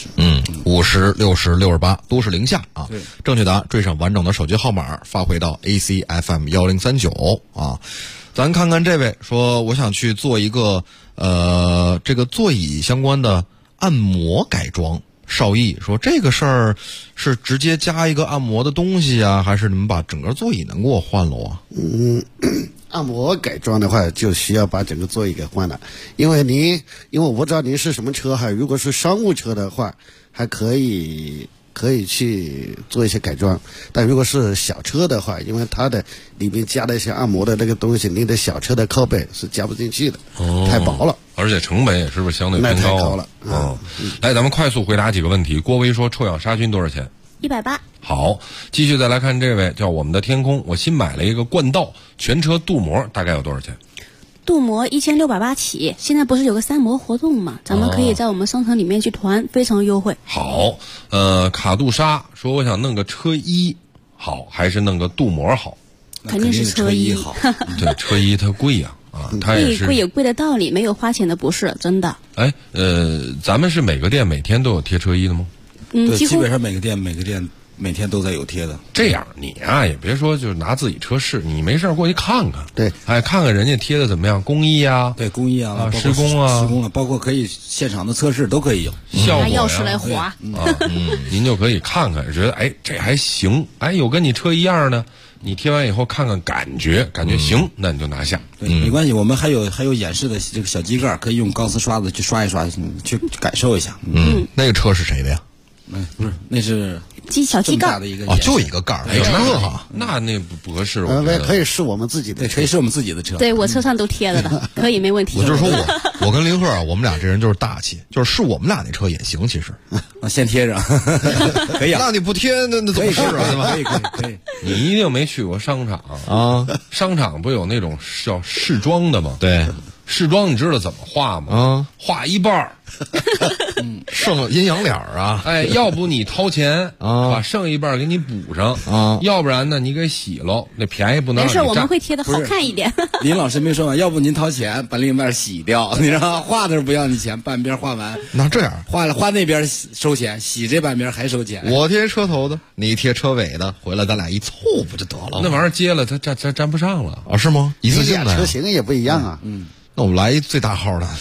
，50、60、68都是零下啊。对，正确答案缀上完整的手机号码发回到 ACFM 1039啊。咱看看这位说，我想去做一个这个座椅相关的按摩改装。邵毅说这个事儿是直接加一个按摩的东西啊，还是你们把整个座椅能给我换了啊？ 按摩改装的话，就需要把整个座椅给换了，因为我不知道您是什么车哈，如果是商务车的话，还可以去做一些改装，但如果是小车的话，因为它的里面加了一些按摩的那个东西，您的小车的靠背是加不进去的，太薄了， 而且成本也是不是相对偏高？ 那太高了。 来，咱们快速回答几个问题。郭威说臭氧杀菌多少钱 ？180。 好，继续再来看这位叫我们的天空，我新买了一个冠道全车镀膜，大概有多少钱？ 镀膜1680起，现在不是有个3膜活动嘛？咱们可以在我们商城里面去团，非常优惠。 好，卡杜莎说我想弄个车衣好，还是弄个镀膜好？ 肯定是车衣好。 对，车衣它贵呀它也是贵有贵的道理，没有花钱的不是真的。 哎，咱们是每个店每天都有贴车衣的吗？ 对，基本上每个店每天都在有贴的。 这样你啊也别说就是拿自己车试，你没事过去看看。 对， 哎，看看人家贴的怎么样，工艺啊， 对，工艺啊， 施工啊， 包括可以现场的测试都可以有。 效果拿钥匙来划您就可以看看，觉得哎这还行，哎有跟你车一样的，你贴完以后看看感觉行，那你就拿下。 对，没关系，我们还有演示的这个小机盖，可以用钢丝刷子去刷一刷，去感受一下。 那个车是谁的呀？ 不是，那是小机盖的一个就一个盖儿， 那不合适。 可以是我们自己的， 可以是我们自己的车。 对，我车上都贴着的，可以没问题。 我就说我跟林鹤我们俩这人就是大气，就是我们俩那车也行，其实先贴上可以啊。 那你不贴那怎么是啊？ 可以。 你一定没去过商场啊？ 商场不有那种叫试装的吗？ 对。 试装你知道怎么画吗？画一半剩阴阳脸啊！ 哎，要不你掏钱把剩一半给你补上要不然呢你给洗喽，那便宜不能让你占。 没事，我们会贴的好看一点。 林老师没说完，要不您掏钱把另一半洗掉，你知道画的时候不要你钱，半边画完。 那这样画那边收钱，洗这半边还收钱。 我贴车头的，你贴车尾的，回来咱俩一凑不就得了？ 那玩意儿接了它粘不上了啊？是吗？一次性的车型也不一样啊。 那我们来一最大号的，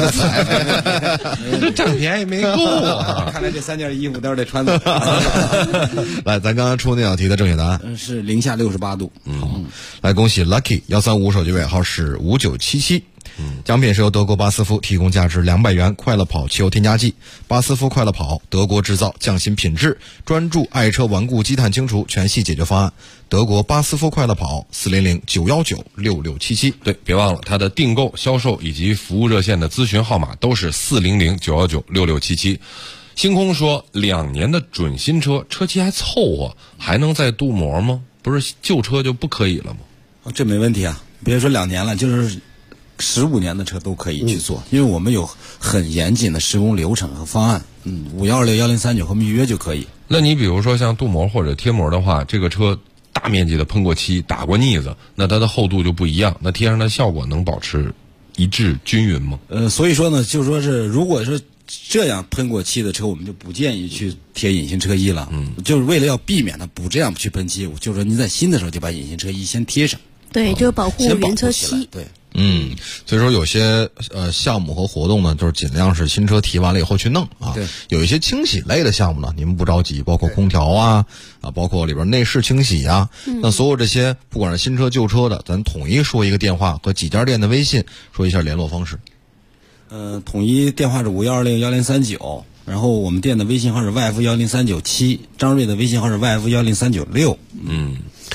这占便宜没够啊！ 看来这3件衣服都是得穿的。 来，咱刚刚出那道题的正确答案是零下68度。 好，来恭喜 Lucky 135手机尾号是5977。奖品是由德国巴斯夫提供价值200元快乐跑汽油添加剂。巴斯夫快乐跑，德国制造，匠心品质，专注爱车顽固积碳清除全系解决方案。德国巴斯夫快乐跑400-919-6677。 对，别忘了它的订购、销售以及服务热线的咨询号码都是400-919-6677。星空说，2年的准新车，车漆还凑合，还能再镀膜吗？不是旧车就不可以了吗？ 这没问题啊，别说2年了，就是15年的车都可以去做，因为我们有很严谨的施工流程和方案。526-1039和我们预约就可以。 那你比如说像镀膜或者贴膜的话，这个车大面积的喷过漆、打过腻子，那它的厚度就不一样，那贴上的效果能保持一致均匀吗？ 所以说呢，就是说是如果是这样喷过漆的车，我们就不建议去贴隐形车衣了。就是为了要避免它不这样去喷漆，就是说您在新的时候就把隐形车衣先贴上。 对，就是保护原车漆。 对。 所以说有些项目和活动呢，就是尽量是新车提完了以后去弄啊。 对， 有一些清洗类的项目呢，你们不着急，包括空调啊，包括里边内饰清洗啊。那所有这些不管是新车旧车的，咱统一说一个电话和几家店的微信，说一下联络方式。 统一电话是512-1039，然后我们店的微信号是 YF10397，张瑞的微信号是 YF10396。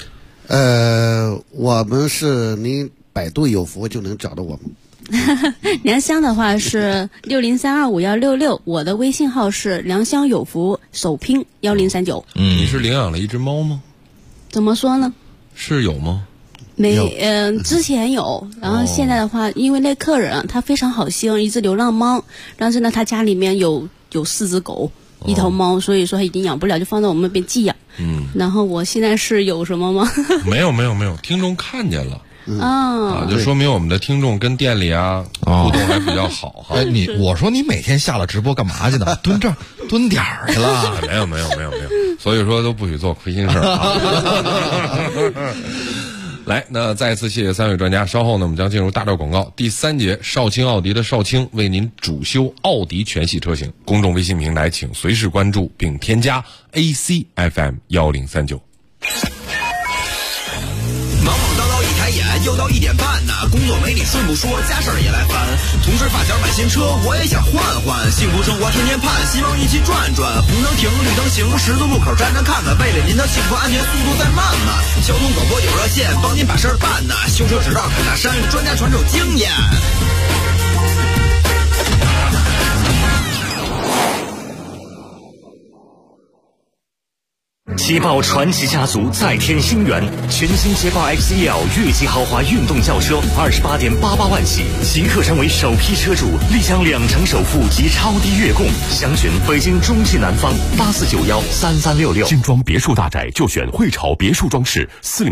我们是您百度有福就能找到我们。 良乡的话是60325166，我的微信号是良乡有福首拼1039。 你是领养了一只猫吗？ 怎么说呢？ 是有吗？ 之前有，然后现在的话，因为那客人他非常好心，一只流浪猫，但是呢，他家里面有4只狗，一头猫，所以说他已经养不了，就放在我们那边寄养。然后我现在是有什么吗？ 没有，听众看见了。就说明我们的听众跟店里互动还比较好哈。 我说你每天下了直播干嘛去呢？蹲这儿蹲点儿去了？ 没有，所以说都不许做亏心事啊。来，那再次谢谢3位专家。稍后呢，我们将进入大段广告。第3节，少卿奥迪的少卿为您主修奥迪全系车型。公众微信平台请随时关注并添加 ACFM1039。 又到1点半呢，工作没你顺不说，家事儿也来烦。同事发小买新车，我也想换换。幸福生活天天盼，希望一起转转。红灯停，绿灯行，十字路口站站看看。为了您的幸福安全，速度再慢慢。交通广播有热线，帮您把事儿办呢。修车指导侃大山，专家传授经验。 捷豹传奇家族再添新元，全新捷豹 XEL 越级豪华运动轿车28.88万起，即刻成为首批车主，立享2成首付及超低月供。详询北京中汽南方84913366。 精装别墅大宅就选汇潮别墅装饰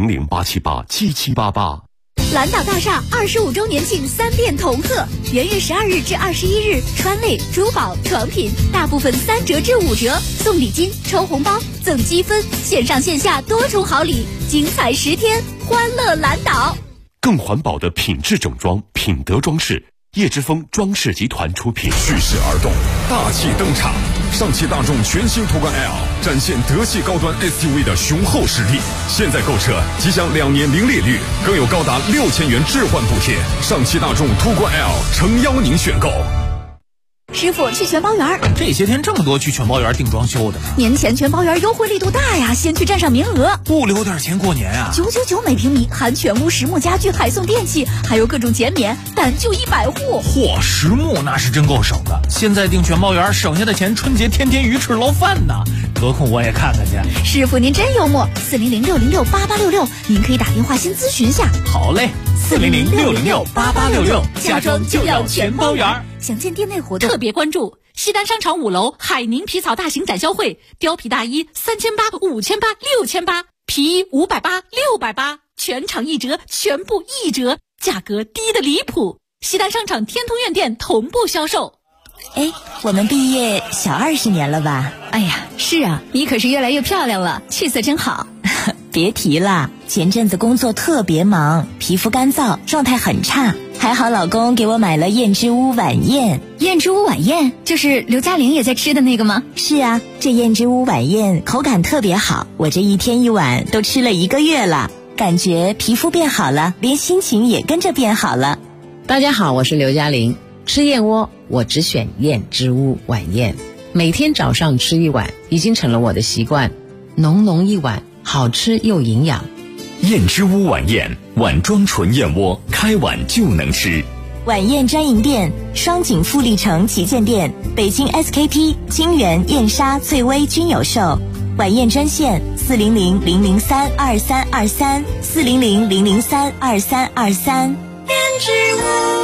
，400-878-7788。 蓝岛大厦25周年庆3店同贺，元月12日至21日，川类、珠宝、床品大部分3折至5折，送礼金、抽红包、赠积分，线上线下多重好礼，精彩10天，欢乐蓝岛。 更环保的品质整装，品德装饰，叶之峰装饰集团出品。 蓄势而动，大气登场。上汽大众全新途观 L 展现德系高端 SUV 的雄厚实力。现在购车即享2年零利率，更有高达6000元置换补贴。上汽大众途观 L 诚邀您选购。 师傅，去全包园。 这些天这么多去全包园订装修的呢。 年前全包园优惠力度大呀，先去占上名额， 不留点钱过年啊 ！999每平米，含全屋实木家具，还送电器，还有各种减免，单就100户。 嚯，实木那是真够省的。现在订全包园，省下的钱春节天天鱼翅捞饭呢。得空我也看看去。 师傅您真幽默，400-606-8866，您可以打电话先咨询下。 好嘞，400-606-8866，家装就要全包园。 详见店内活动。 特别关注西单商场5楼海宁皮草大型展销会，貂皮大衣3800、5800、6800，皮衣580、680，全场1折，全部1折，价格低得离谱。西单商场天通苑店同步销售。 哎，我们毕业小20年了吧？ 哎呀，是啊，你可是越来越漂亮了，气色真好。 别提了，前阵子工作特别忙，皮肤干燥，状态很差。还好老公给我买了燕之屋晚宴。 燕之屋晚宴就是刘嘉玲也在吃的那个吗？ 是啊，这燕之屋晚宴口感特别好，我这1天1碗都吃了1个月了，感觉皮肤变好了，连心情也跟着变好了。 大家好，我是刘嘉玲。吃燕窝我只选燕之屋晚宴，每天早上吃1碗已经成了我的习惯，浓浓1碗，好吃又营养。 燕之屋晚宴，碗装纯燕窝，开碗就能吃。 晚宴专营店：双井富力城旗舰店、北京 SKP、金源、燕莎、翠微均有售。晚宴专线400-003-2323，400-003-2323。燕之屋。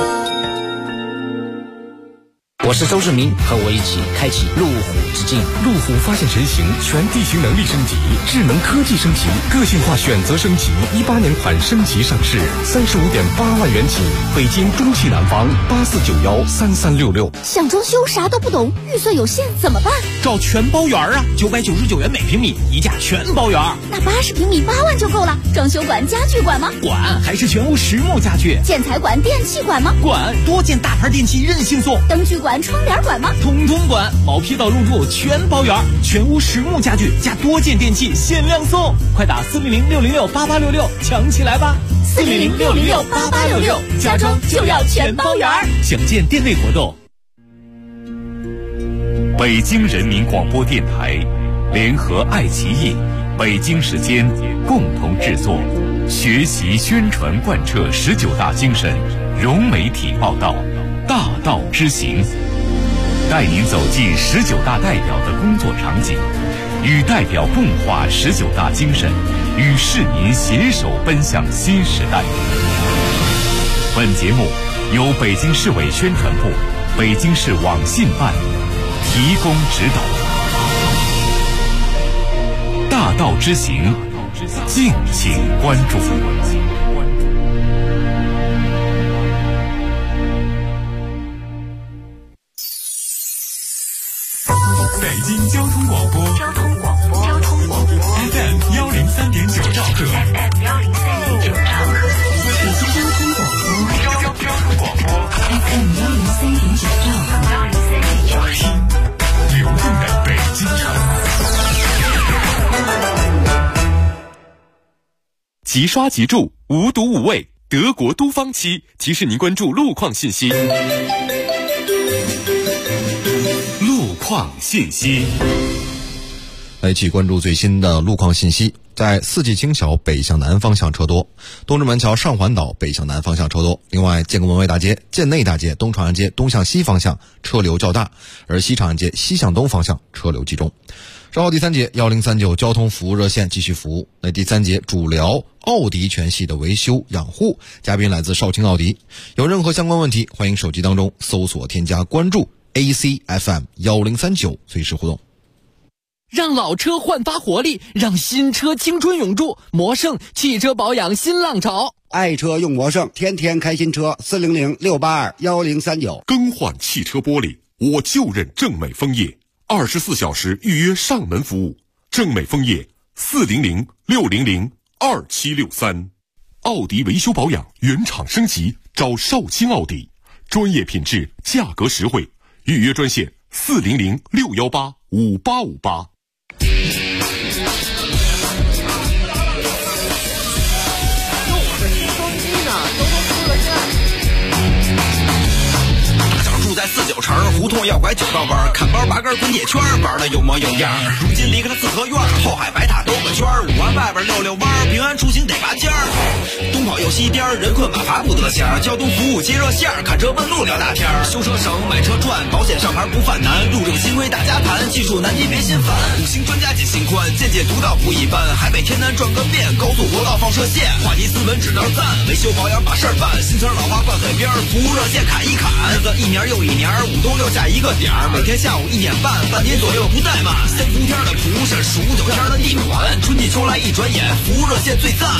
我是周志明，和我一起开启路虎之境。 路虎发现神行，全地形能力升级，智能科技升级，个性化选择升级。18年款升级上市，35.8万元起。北京中汽南方84913366。 想装修啥都不懂，预算有限怎么办？ 找全包园啊，999元每平米，一价全包园。 那80平米8万就够了。装修管、家具管吗？ 管，还是全屋实木家具。 建材管、电器管吗？ 管，多件大牌电器任性送。 灯具管、窗帘管吗？ 统统管，毛坯到入住全包圆，全屋实木家具加多件电器限量送，快打400-606-8866抢起来吧 ！400-606-8866，家装就要全包圆。 详见店内活动。 北京人民广播电台联合爱奇艺，北京时间共同制作。 学习宣传贯彻19大精神，融媒体报道，大道之行，带您走进19大代表的工作场景，与代表共话19大精神，与市民携手奔向新时代。本节目由北京市委宣传部、北京市网信办提供指导。大道之行，敬请关注。北京交通广播，FM 103.9兆赫，北京交通广播，FM 103.9兆赫，听流动的北京城。即刷即住，无毒无味，德国都方漆提示您关注路况信息。路况信息， 来一起关注最新的路况信息。在四季青桥北向南方向车多，东直门桥上环岛北向南方向车多。另外，建国门卫大街、建内大街、东长安街东向西方向车流较大，而西长安街西向东方向车流集中。稍后第三节1039交通服务热线继续服务。那第三节主聊奥迪全系的维修养护，嘉宾来自少卿奥迪。有任何相关问题，欢迎手机当中搜索添加关注 ACFM 1039，随时互动。 让老车焕发活力，让新车青春永驻。魔胜汽车保养新浪潮， 爱车用魔胜，天天开新车。400-682-1039。 更换汽车玻璃，我就认正美枫叶，24小时预约上门服务。正美枫叶400-600-2763。奥迪维修保养原厂升级，找少卿奥迪，专业品质，价格实惠。预约专线400-618-5858。 住在49城，胡同要拐9道弯，看包拔根滚铁圈，玩的有模有样。如今离开了四合院，后海白塔兜个圈，5环外边溜溜弯，平安出行得拔尖儿。东跑右西颠，人困马乏不得闲。交通服务接热线，看车问路聊大天。修车省，买车赚，保险上牌不犯难。路这个新规大家谈，技术难题别心烦。5星专家解心宽，见解独到不一般。海北天南转个遍，高速国道放射线。话题斯文指道赞，维修保养把事儿办。新车老花灌嘴边，服务热线砍一砍。日子一年又一年，5冬6夏一个点儿，每天下午1点半，半年左右不怠慢。3伏天的蒲是数9天的地暖，春季秋来一转眼，服务热线最赞。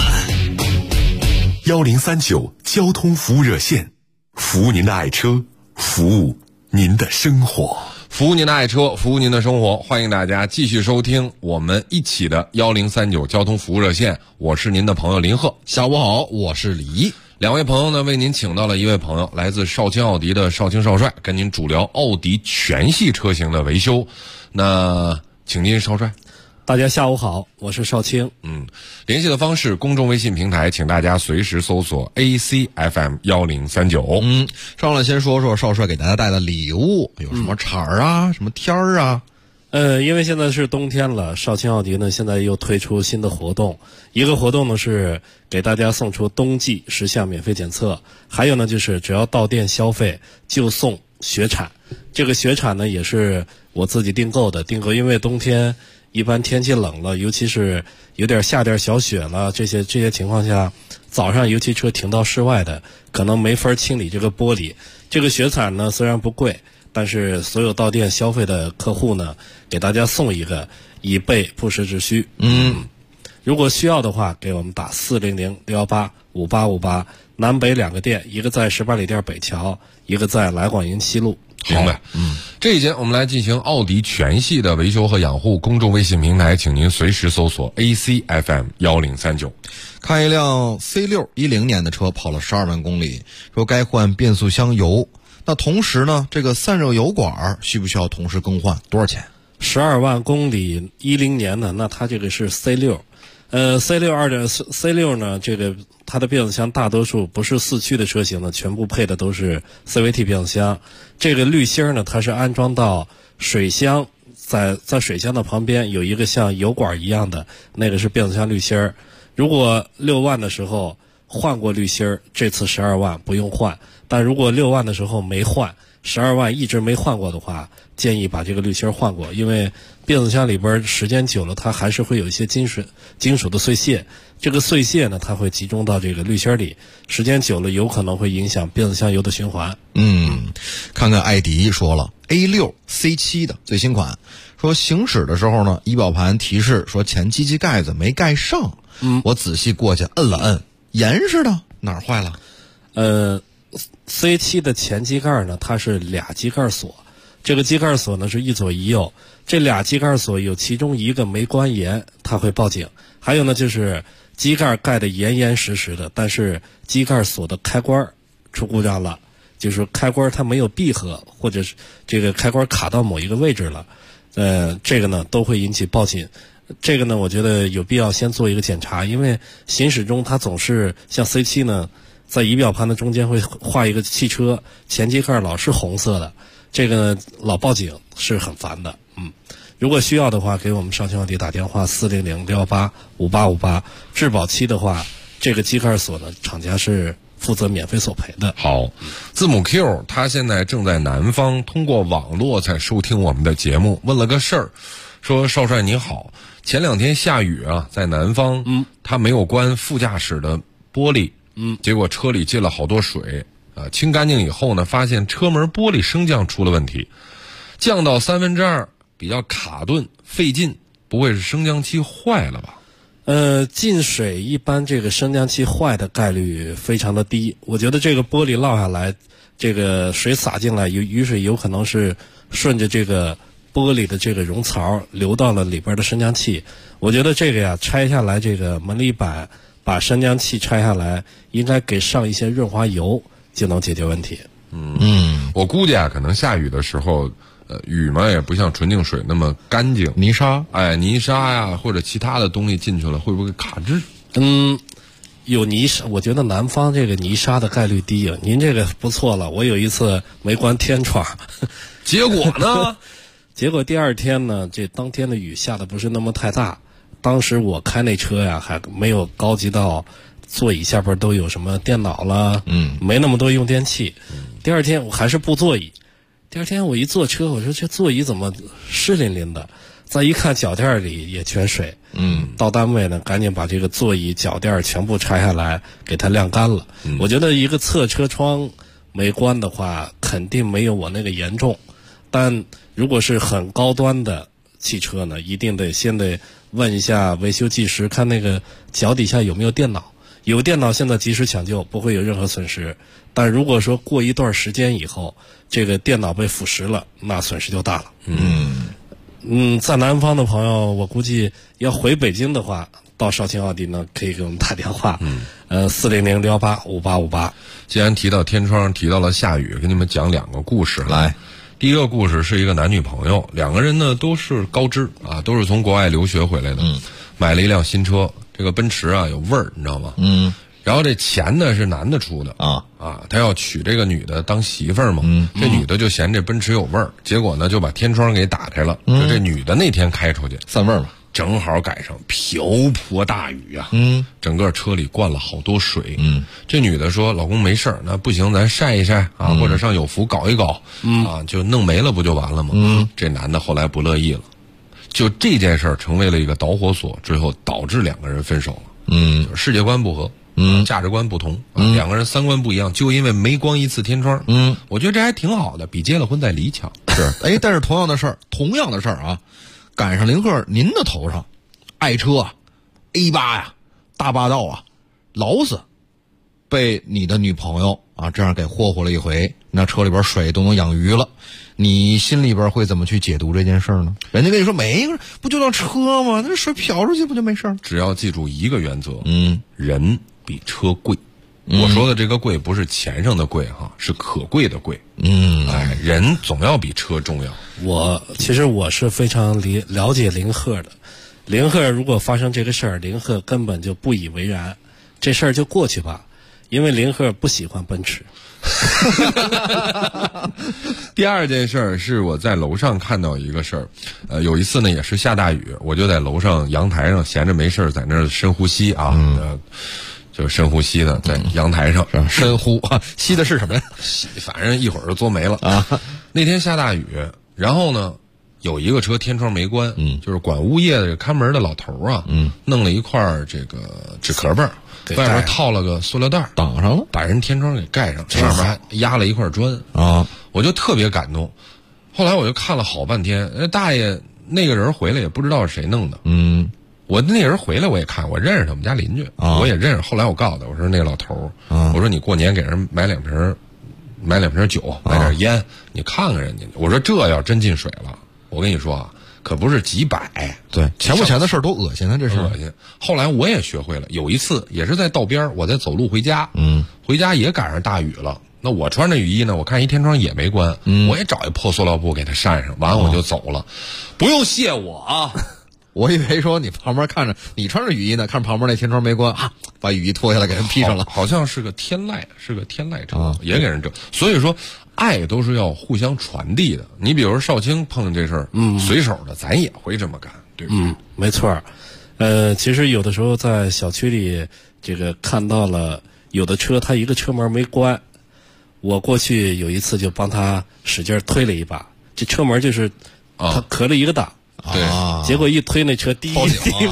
1039交通服务热线，服务您的爱车，服务您的生活， 服务您的爱车，服务您的生活。欢迎大家继续收听我们一起的1039交通服务热线，我是您的朋友林鹤。 下午好，我是李毅。 两位朋友呢，为您请到了一位朋友，来自少卿奥迪的少卿少帅，跟您主聊奥迪全系车型的维修。那请您少帅。 大家下午好，我是少卿。 联系的方式，公众微信平台，请大家随时搜索 ACFM 1039。 上来先说说少帅给大家带的礼物，有什么铲儿啊，什么天儿啊？ 因为现在是冬天了，少卿奥迪呢现在又推出新的活动，一个活动呢是给大家送出冬季10项免费检测，还有呢就是只要到店消费就送雪铲。这个雪铲呢也是我自己订购，因为冬天一般天气冷了，尤其是有点下点小雪了，这些情况下，早上尤其车停到室外的，可能没法清理这个玻璃。这个雪铲呢虽然不贵，但是所有到店消费的客户呢，给大家送一个，以备不时之需。如果需要的话，给我们打400-618-5858，南北2个店，一个在18里店北桥，一个在来广营西路。 明白。这一节我们来进行奥迪全系的维修和养护，公众微信平台，请您随时搜索 ACFM 1039。 看一辆 C6 10年的车跑了12万公里，说该换变速箱油。那同时呢，这个散热油管需不需要同时更换？多少钱 ？12万公里10年的，那它这个是 C6。C6 呢，这个它的变速箱大多数不是4驱的车型呢，全部配的都是 CVT 变速箱。这个滤芯呢，它是安装到水箱，在水箱的旁边有一个像油管一样的，那个是变速箱滤芯。 如果6万的时候换过滤芯儿，这次12万不用换。但如果6万的时候没换，12万一直没换过的话，建议把这个滤芯儿换过，因为变速箱里边时间久了，它还是会有一些金属的碎屑。这个碎屑呢，它会集中到这个滤芯里，时间久了有可能会影响变速箱油的循环。 看看艾迪说了 A6 C7 的最新款，说行驶的时候呢，仪表盘提示说前机器盖子没盖上。我仔细过去摁了摁，严实的，哪儿坏了 ？C7 的前机盖呢，它是俩机盖锁，这个机盖锁呢是一左一右，这俩机盖锁有其中一个没关严，它会报警。还有呢，就是机盖盖得严严实实的，但是机盖锁的开关出故障了，就是开关它没有闭合，或者是这个开关卡到某一个位置了，这个呢都会引起报警。这个呢，我觉得有必要先做一个检查，因为行驶中它总是像 C7 呢，在仪表盘的中间会画一个汽车，前机盖老是红色的，这个老报警是很烦的。如果需要的话，给我们上清奥迪打电话400-618-5858，质保期的话，这个机盖锁呢，厂家是负责免费索赔的。 好，字母 Q 他现在正在南方，通过网络在收听我们的节目，问了个事儿，说少帅你好，前2天下雨啊，在南方，他没有关副驾驶的玻璃，结果车里进了好多水啊，清干净以后呢，发现车门玻璃升降出了问题，降到2/3，比较卡顿费劲，不会是升降器坏了吧？ 进水一般这个升降器坏的概率非常的低，我觉得这个玻璃落下来，这个水洒进来，雨水有可能是顺着这个玻璃的这个溶槽流到了里边的升降器。我觉得这个呀，拆下来这个门里板，把升降器拆下来，应该给上一些润滑油就能解决问题。 我估计啊，可能下雨的时候，雨嘛也不像纯净水那么干净， 泥沙， 泥沙呀或者其他的东西进去了，会不会卡滞？ 有泥沙，我觉得南方这个泥沙的概率低啊。您这个不错了，我有一次没关天窗， 结果呢？ 结果第2天呢，这当天的雨下的不是那么太大。当时我开那车呀，还没有高级到座椅下边都有什么电脑了，没那么多用电器。第2天我还是布座椅。第2天我一坐车，我说这座椅怎么湿淋淋的？再一看脚垫里也全水。到单位呢，赶紧把这个座椅脚垫全部拆下来，给它晾干了。我觉得一个侧车窗没关的话，肯定没有我那个严重。但如果是很高端的汽车呢，一定先得问一下维修技师，看那个脚底下有没有电脑。有电脑现在及时抢救，不会有任何损失。但如果说过一段时间以后，这个电脑被腐蚀了，那损失就大了。在南方的朋友，我估计要回北京的话，到少卿奥迪呢，可以给我们打电话，400-618-5858。 既然提到天窗，提到了下雨，给你们讲2个故事。 来， 第一个故事是一个男女朋友，2个人呢都是高知啊，都是从国外留学回来的，买了一辆新车，这个奔驰啊有味儿，你知道吗？然后这钱呢是男的出的他要娶这个女的当媳妇儿嘛，这女的就嫌这奔驰有味儿，结果呢就把天窗给打开了，就这女的那天开出去散味儿嘛， 正好赶上瓢泼大雨啊，整个车里灌了好多水，这女的说老公没事儿，那不行咱晒一晒啊，或者上有福搞一搞，就弄没了不就完了吗？这男的后来不乐意了，就这件事儿成为了一个导火索，最后导致2个人分手了。就是世界观不合，价值观不同，2个人3观不一样，就因为没关一次天窗。我觉得这还挺好的，比结了婚再离强。 是，但是同样的事儿啊，赶上林鹤您的头上，爱车啊 ，A8 呀，大霸道啊，劳斯，被你的女朋友啊这样给霍霍了一回，那车里边水都能养鱼了，你心里边会怎么去解读这件事呢？人家跟你说没个不就辆车吗？那水漂出去不就没事了？ 只要记住一个原则，人比车贵。我说的这个贵不是钱上的贵哈，是可贵的贵。人总要比车重要。 其实我是非常了解林鹤的。林鹤如果发生这个事儿，林鹤根本就不以为然，这事儿就过去吧。 因为林鹤不喜欢奔驰。 第二件事儿是我在楼上看到一个事儿，有一次呢也是下大雨，我就在楼上阳台上闲着没事儿在那儿深呼吸啊，就是深呼吸的，在阳台上深呼啊，吸的是什么呀？ 反正一会儿就作没了啊。那天下大雨，然后呢有一个车天窗没关，就是管物业的看门的老头啊，弄了一块这个纸壳棒，外面套了个塑料袋挡上了， 把人天窗给盖上，上面还压了一块砖啊，我就特别感动。后来我就看了好半天，大爷那个人回来也不知道是谁弄的，我那人回来我也看，我认识他，我们家邻居，我也认识。后来我告诉他，我说那个老头我说你过年给人买两瓶酒，买点烟，你看看人家。我说这要真进水了，我跟你说啊，可不是几百， 对，钱不钱的事儿多恶心啊，这是恶心。后来我也学会了，有一次也是在道边，我在走路回家，回家也赶上大雨了。那我穿着雨衣呢，我看一天窗也没关，我也找一破塑料布给它扇上，完了我就走了，不用谢我啊。 我以为说你旁边看着你穿着雨衣呢，看着旁边那天窗没关啊，把雨衣脱下来给人披上了， 好像是个天籁车，也给人整。所以说，爱都是要互相传递的。你比如说少卿碰见这事儿，随手的咱也会这么干，对不对？ 没错。其实有的时候在小区里，这个看到了有的车，它一个车门没关，我过去有一次就帮他使劲推了一把，这车门就是他磕了一个档。 对， 结果一推那车滴，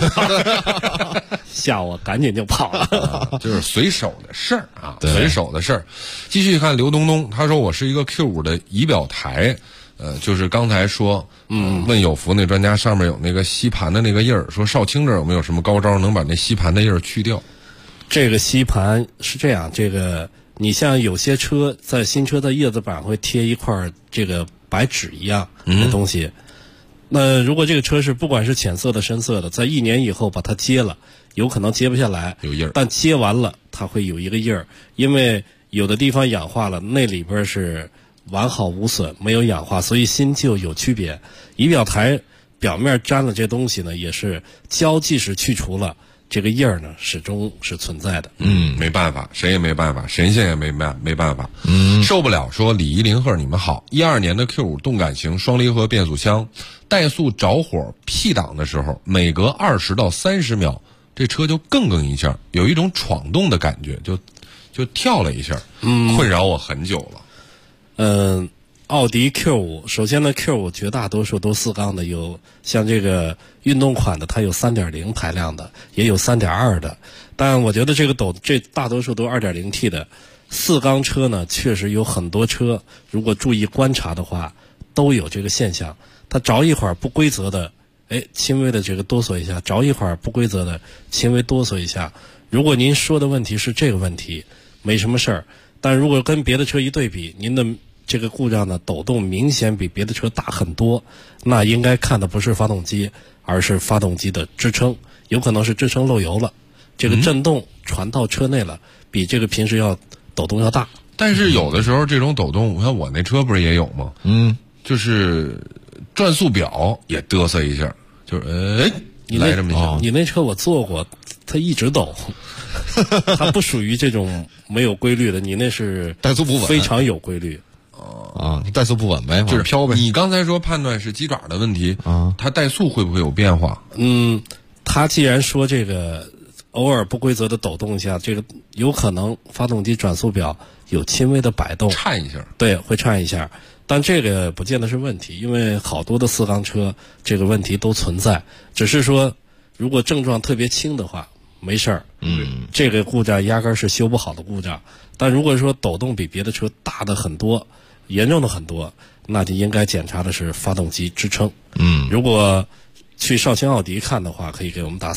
吓我赶紧就跑了。 就是随手的事儿啊，随手的事儿。继续看刘东东，他说我是一个 Q5 的仪表台，就是刚才说，问有福那专家上面有那个吸盘的那个印儿，说少卿这儿有没有什么高招能把那吸盘的印儿去掉？ 这个吸盘是这样，这个你像有些车在新车的叶子板会贴一块这个白纸一样的东西。那如果这个车是不管是浅色的深色的，在1年以后把它接了，有可能接不下来， 有印儿， 但接完了它会有一个印儿，因为有的地方氧化了，那里边是完好无损，没有氧化，所以新旧有区别。仪表台表面沾了这东西呢，也是胶即使去除了，这个印儿呢始终是存在的。 没办法，谁也没办法，神仙也没办法。受不了说李一林鹤你们好，12年的 Q5 动感型双离合变速箱，怠速着火 P 档的时候，每隔20到30秒，这车就更一下，有一种闯动的感觉，就跳了一下，困扰我很久了。 奥迪 Q5， 首先呢 Q5 绝大多数都4缸的，有像这个运动款的，它有 3.0 排量的，也有 3.2 的，但我觉得这大多数都 2.0T 的。4缸车呢，确实有很多车，如果注意观察的话，都有这个现象。它着一会儿不规则的，轻微的这个哆嗦一下，着一会儿不规则的，轻微哆嗦一下。如果您说的问题是这个问题，没什么事儿。但如果跟别的车一对比，您的这个故障呢，抖动明显比别的车大很多，那应该看的不是发动机，而是发动机的支撑，有可能是支撑漏油了，这个震动传到车内了，比这个平时要抖动要大。 但是有的时候这种抖动，我看我那车不是也有吗？就是转速表也嘚瑟一下，就是来这么一下。 你那车我坐过，它一直抖，它不属于这种没有规律的，你那是怠速不稳， 非常有规律。 你怠速不稳呗， 就是飘呗。 你刚才说判断是鸡爪的问题它怠速会不会有变化？ 它既然说这个偶尔不规则的抖动一下，这个有可能发动机转速表有轻微的摆动， 颤一下， 对，会颤一下。但这个不见得是问题，因为好多的4缸车这个问题都存在，只是说如果症状特别轻的话没事儿，这个故障压根儿是修不好的故障。但如果说抖动比别的车大的很多，严重的很多，那就应该检查的是发动机支撑。如果去绍兴奥迪看的话，可以给我们打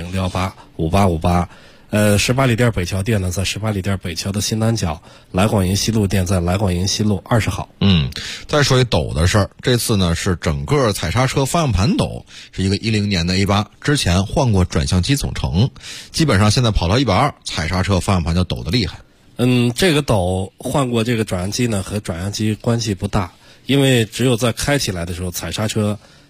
400-618-5858。18里店北桥店呢，在18里店北桥的新南角，来广营西路店在来广营西路20号。 再说一抖的事儿，这次呢是整个踩刹车方向盘抖，是一个10年的 A8， 之前换过转向机总成，基本上现在跑到120，踩刹车方向盘就抖得厉害。 这个抖换过这个转向机呢，和转向机关系不大，因为只有在开起来的时候，踩刹车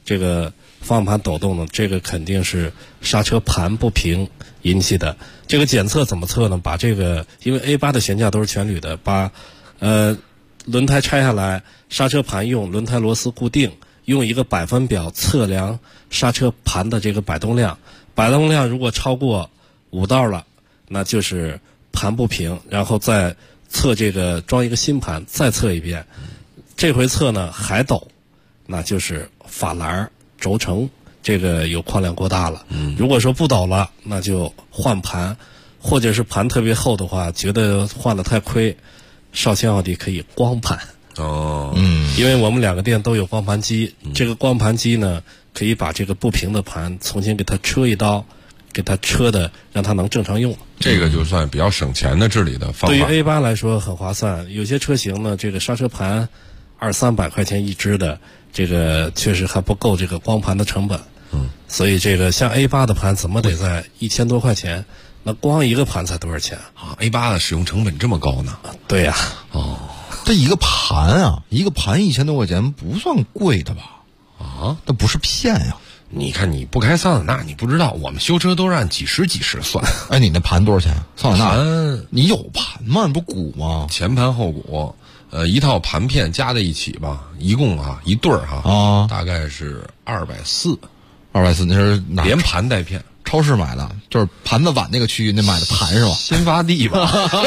这个方向盘抖动呢，这个肯定是刹车盘不平引起的。这个检测怎么测呢？把这个，因为 A8 的悬架都是全铝的，把轮胎拆下来，刹车盘用轮胎螺丝固定，用一个百分表测量刹车盘的这个摆动量，摆动量如果超过5道了，那就是盘不平，然后再测这个装一个新盘，再测一遍。这回测呢还抖，那就是法兰轴承这个有矿量过大了。如果说不抖了，那就换盘，或者是盘特别厚的话，觉得换的太亏，绍兴奥迪可以光盘。因为我们2个店都有光盘机，这个光盘机呢，可以把这个不平的盘重新给它车一刀，给它车的让它能正常用。 这个就算比较省钱的治理的方法。 对于 A8 来说很划算，有些车型呢，这个刹车盘200-300块钱一支的，这个确实还不够这个光盘的成本。所以这个像 A8 的盘怎么得在1000多块钱，那光一个盘才多少钱啊 ？A8 的使用成本这么高呢？ 对呀。 这一个盘啊，1个盘1000多块钱不算贵的吧？啊，那不是骗呀。 你看你不开桑塔纳，你不知道，我们修车都是按几十算。 哎，你那盘多少钱？桑塔纳你有盘吗？你不鼓吗？ 前盘后鼓，一套盘片加在一起吧，一共一对儿哈，大概是240。 240那是哪？ 连盘带片， 超市买的，就是盘子碗那个区域那买的盘是吧？ 新发地吧。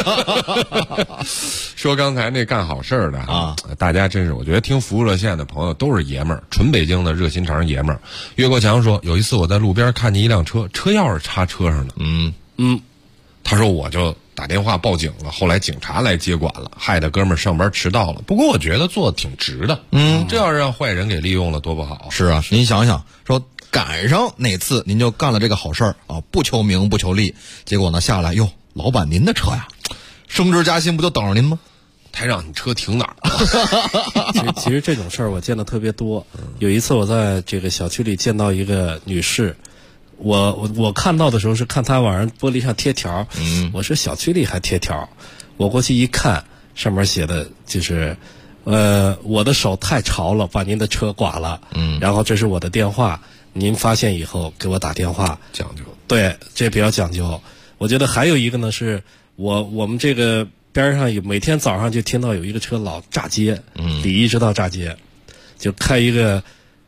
说刚才那干好事儿的大家真是，我觉得听服务热线的朋友都是爷们儿，纯北京的热心肠爷们儿。岳国强说，有一次我在路边看见一辆车，车钥匙插车上了。他说我就打电话报警了，后来警察来接管了，害得哥们儿上班迟到了。不过我觉得做的挺值的。这要是让坏人给利用了，多不好。 是啊，您想想，说赶上哪次您就干了这个好事儿啊，不求名不求利，结果呢下来，哟，老板您的车呀，升职加薪不就等着您吗？ 台长，你车停哪儿？ 其实这种事儿我见的特别多。有一次我在这个小区里见到一个女士，我看到的时候是看她往上玻璃上贴条，我说小区里还贴条，我过去一看，上面写的就是我的手太潮了，把您的车刮了，然后这是我的电话，您发现以后给我打电话。 讲究。 对，这比较讲究。我觉得还有一个呢，是我们这个边上有每天早上就听到有一个车老炸街，礼仪知道炸街，就开一个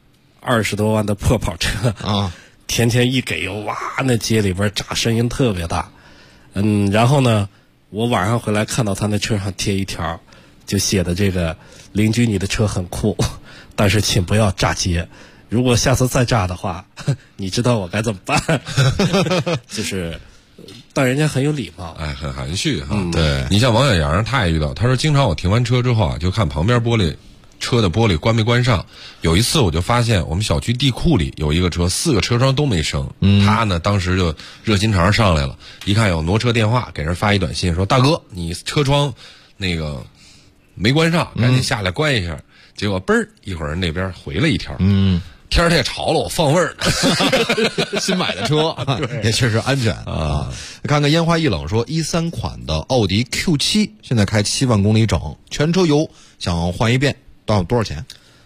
20多万的破跑车啊，天天一给油，哇，那街里边炸声音特别大。然后呢，我晚上回来看到他那车上贴一条，就写的这个邻居你的车很酷，但是请不要炸街。如果下次再炸的话，你知道我该怎么办？就是但人家很有礼貌， 哎，很含蓄哈。对，你像王小阳，他也遇到，他说经常我停完车之后就看旁边车的玻璃关没关上。有一次我就发现我们小区地库里有一个车，4个车窗都没升。他呢当时就热心肠上来了，一看有挪车电话，给人发一短信说：“大哥，你车窗那个没关上，赶紧下来关一下。”结果嘣儿一会儿那边回了一条。天儿太潮了，我放味儿呢。新买的车也确实安全啊。看看烟花易冷说，13款的奥迪 Q7 现在开7万公里整，全车油，想换一遍，到多少钱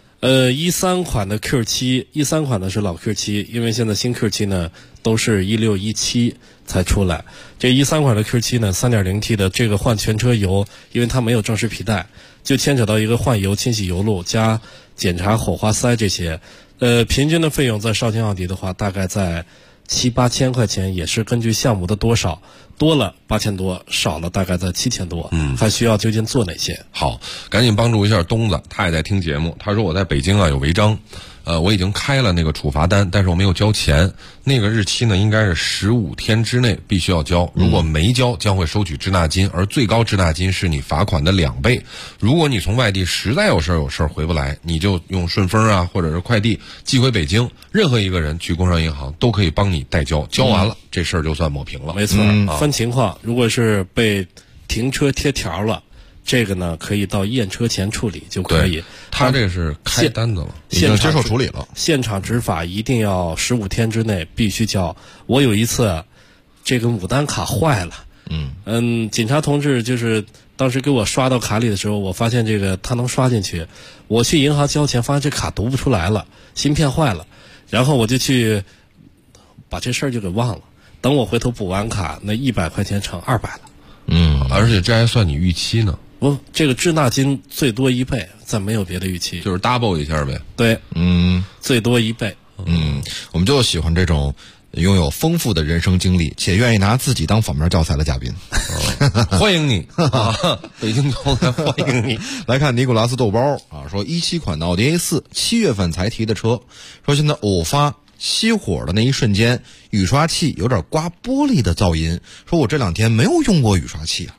？13款的 Q7，13款的是老 Q7，因为现在新 Q7 呢都是16、17才出来。这13款的 Q7 呢 3.0T 的这个换全车油，因为它没有正时皮带，就牵扯到一个换油、清洗油路加检查火花塞这些。平均的费用在绍兴奥迪的话，大概在7、8千块钱，也是根据项目的多少，多了8000多，少了大概在7000多。还需要究竟做哪些？ 好，赶紧帮助一下东子，他也在听节目。他说我在北京有违章，我已经开了那个处罚单，但是我没有交钱。那个日期呢，应该是15天之内必须要交，如果没交将会收取滞纳金，而最高滞纳金是你罚款的2倍。如果你从外地实在有事儿回不来，你就用顺丰或者是快递寄回北京，任何一个人去工商银行都可以帮你代交，交完了这事儿就算抹平了。 没错，分情况，如果是被停车贴条了，这个呢可以到验车前处理就可以。 他这是开单子了， 已经接受处理了。 现场执法一定要15天之内必须交。我有一次这个牡丹卡坏了，警察同志就是当时给我刷到卡里的时候，我发现这个它能刷进去，我去银行交钱，发现这卡读不出来了，芯片坏了，然后我就去把这事儿就给忘了。等我回头补完卡，那100块钱成200了。 而且这还算你预期呢。 这个滞纳金最多1倍，再没有别的预期， 就是 double 一下呗。 对，最多1倍。 我们就喜欢这种拥有丰富的人生经历且愿意拿自己当反面教材的嘉宾。 欢迎你北京交来欢迎你。 来看尼古拉斯豆包啊，说17款的奥迪 A4 7月份才提的车，说现在偶发熄火的那一瞬间，雨刷器有点刮玻璃的噪音，说我这2天没有用过雨刷器啊。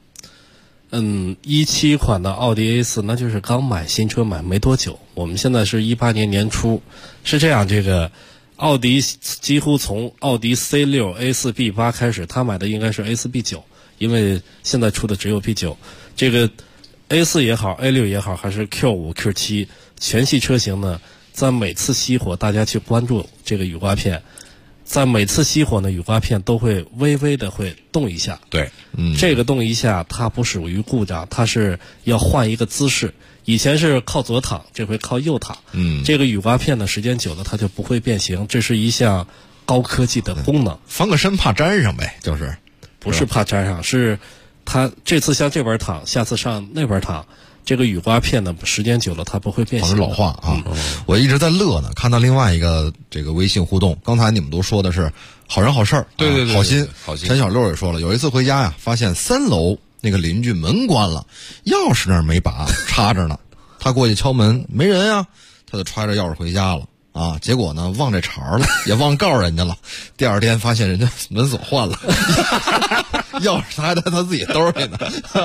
17款的奥迪 A4 那就是刚买新车买没多久，我们现在是18年年初。是这样，这个奥迪几乎从奥迪 C6 A4B8 开始，他买的应该是 A4B9， 因为现在出的只有 B9。这个 A4 也好 A6 也好，还是 Q5 Q7 全系车型呢，在每次熄火大家去关注这个雨刮片，在每次熄火呢，雨刮片都会微微的会动一下。 对， 这个动一下它不属于故障，它是要换一个姿势。以前是靠左躺，这回靠右躺。这个雨刮片呢，时间久了它就不会变形，这是一项高科技的功能。 翻个身怕粘上呗，就是不是怕粘上，是它这次向这边躺，下次上那边躺。这个雨刮片呢，时间久了它不会变形。 老化啊！我一直在乐呢，看到另外一个这个微信互动，刚才你们都说的是好人好事儿， 对， 好心。 陈小六也说了，有一次回家呀，发现3楼那个邻居门关了，钥匙那儿没拔，插着呢。他过去敲门，没人啊，他就揣着钥匙回家了啊。结果呢，忘这茬了，也忘告人家了。第2天发现人家门锁换了，钥匙还在他自己兜里呢。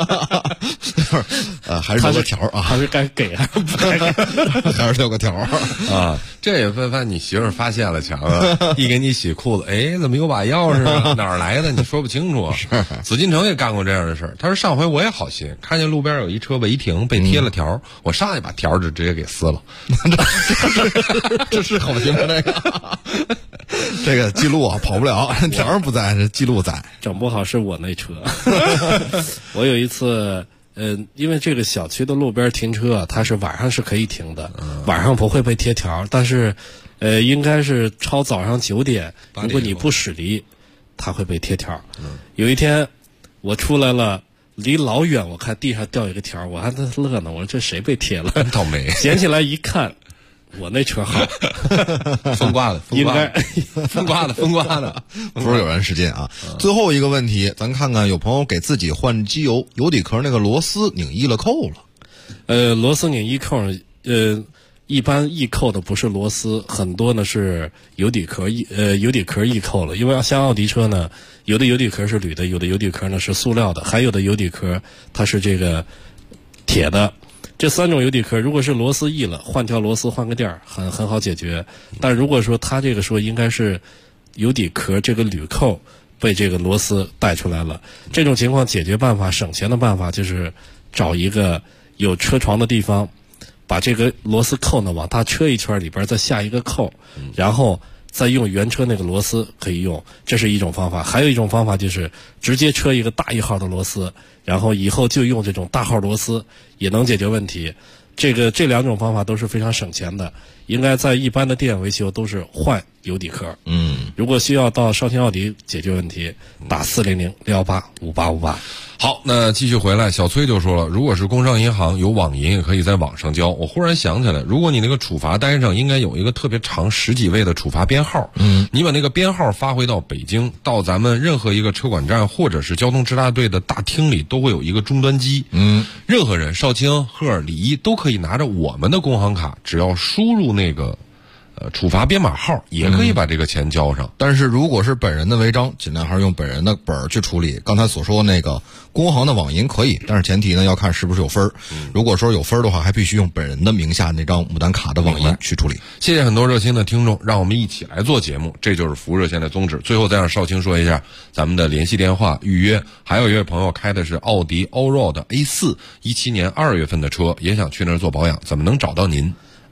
还是留个条啊， 还是该给还是不该给， 还是留个条啊。这也分你媳妇儿发现了强啊，一给你洗裤子，哎，怎么有把钥匙啊？哪儿来的？你说不清楚。紫禁城也干过这样的事儿。他说上回我也好心，看见路边有一车违停被贴了条，我上去把条就直接给撕了。 这是好心吗？这个记录啊跑不了，条不在，这记录在。 整不好是我那车。我有一次。因为这个小区的路边停车，它是晚上是可以停的，晚上不会被贴条，但是，应该是超早上9点，如果你不驶离，它会被贴条。有一天，我出来了，离老远，我看地上掉一个条，我还在乐呢，我说这谁被贴了？ 倒霉！ 捡起来一看，我那车号风刮的， 应该风刮的， 不是有人事件啊。最后一个问题，咱看看有朋友给自己换机油油底壳那个螺丝拧一了扣了。 螺丝拧一扣，一般易扣的不是螺丝，很多呢是油底壳易扣了。因为像奥迪车呢，有的油底壳是铝的，有的油底壳呢是塑料的，还有的油底壳它是这个铁的。这3种油底壳，如果是螺丝易了，换条螺丝换个垫儿，很好解决。但如果说它这个说应该是油底壳这个铝扣被这个螺丝带出来了，这种情况解决办法省钱的办法就是找一个有车床的地方，把这个螺丝扣呢往大车一圈里边再下一个扣，然后再用原车那个螺丝可以用，这是一种方法。还有一种方法就是直接车一个大1号的螺丝，然后以后就用这种大号螺丝也能解决问题。这2种方法都是非常省钱的，应该在一般的店维修都是换油底壳。如果需要到绍兴奥迪解决问题，打400-618-5858。 好，那继续回来，小崔就说了，如果是工商银行有网银，也可以在网上交。我忽然想起来，如果你那个处罚单上应该有一个特别长10几位的处罚编号，你把那个编号发回到北京，到咱们任何一个车管站或者是交通支大队的大厅里，都会有一个终端机。任何人，少卿、赫尔、李一都可以拿着我们的工行卡，只要输入那个处罚编码号，也可以把这个钱交上。 但是如果是本人的违章，尽量还是用本人的本儿去处理。刚才所说那个工行的网银可以，但是前提呢要看是不是有分儿。如果说有分儿的话，还必须用本人的名下那张牡丹卡的网银去处理。 谢谢很多热心的听众，让我们一起来做节目，这就是服务热线的宗旨。最后再让少卿说一下咱们的联系电话预约。还有一位朋友开的是奥迪 Allroad A4 17年2月份的车，也想去那儿做保养，怎么能找到您？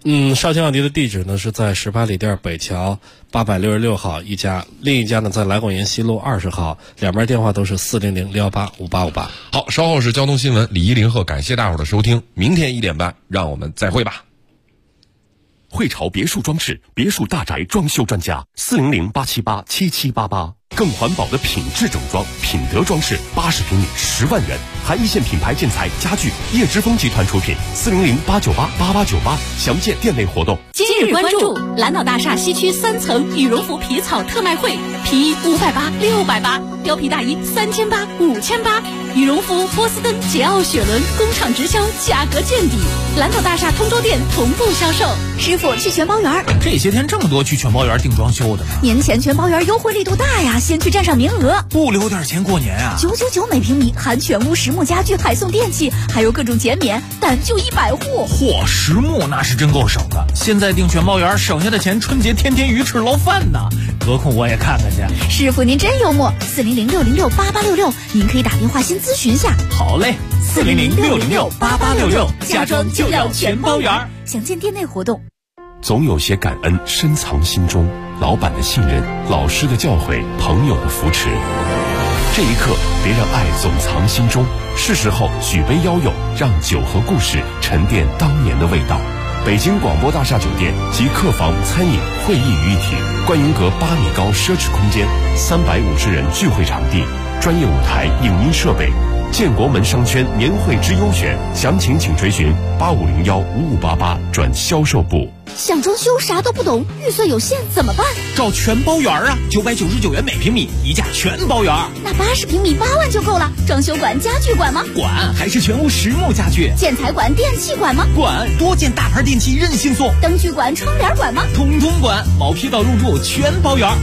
绍兴奥迪的地址呢是在18里店北桥866号一家，另一家呢在来广沿西路20号，两边电话都是400-618-5858。 好，稍后是交通新闻，李一林贺感谢大伙儿的收听，明天1点半让我们再会吧。 汇潮别墅装饰，别墅大宅装修专家，400-878-7788，更环保的品质整装，品德装饰，80平米10万元，含一线品牌建材家具，叶之峰集团出品，400-898-8898，详见店内活动。 今日关注蓝岛大厦西区3层羽绒服皮草特卖会，皮衣580、680，貂皮大衣3800、5800，羽绒服波司登、捷奥雪伦工厂直销，价格见底。蓝岛大厦通州店同步销售。 师傅去全包园， 这些天这么多去全包园订装修的呢？ 年前全包园优惠力度大呀，先去占上名额， 不留点钱过年啊 ！999每平米，含全屋实木家具，还送电器，还有各种减免，但就100户。 嚯，实木那是真够省的！现在订全包园省下的钱，春节天天鱼翅捞饭呢。得空我也看看去。 师傅您真幽默，400-606-8866，您可以打电话先咨询下。 好嘞，400-606-8866，家装就要全包园。 详见店内活动。 总有些感恩深藏心中，老板的信任，老师的教诲，朋友的扶持。这一刻，别让爱总藏心中，是时候举杯邀友，让酒和故事沉淀当年的味道。北京广播大厦酒店集客房、餐饮、会议于一体，观云阁8米高奢侈空间，350人聚会场地，专业舞台、影音设备。建国门商圈年会之优选，详情请垂询8501-5588转销售部。 想装修啥都不懂，预算有限怎么办？ 找全包园啊，999元每平米，一价全包园。 那80平米8万就够了。装修管、家具管吗？ 管，还是全屋实木家具。 建材管、电器管吗？ 管，多件大牌电器任性送。 灯具管、窗帘管吗？ 通通管，毛坯到入住全包园。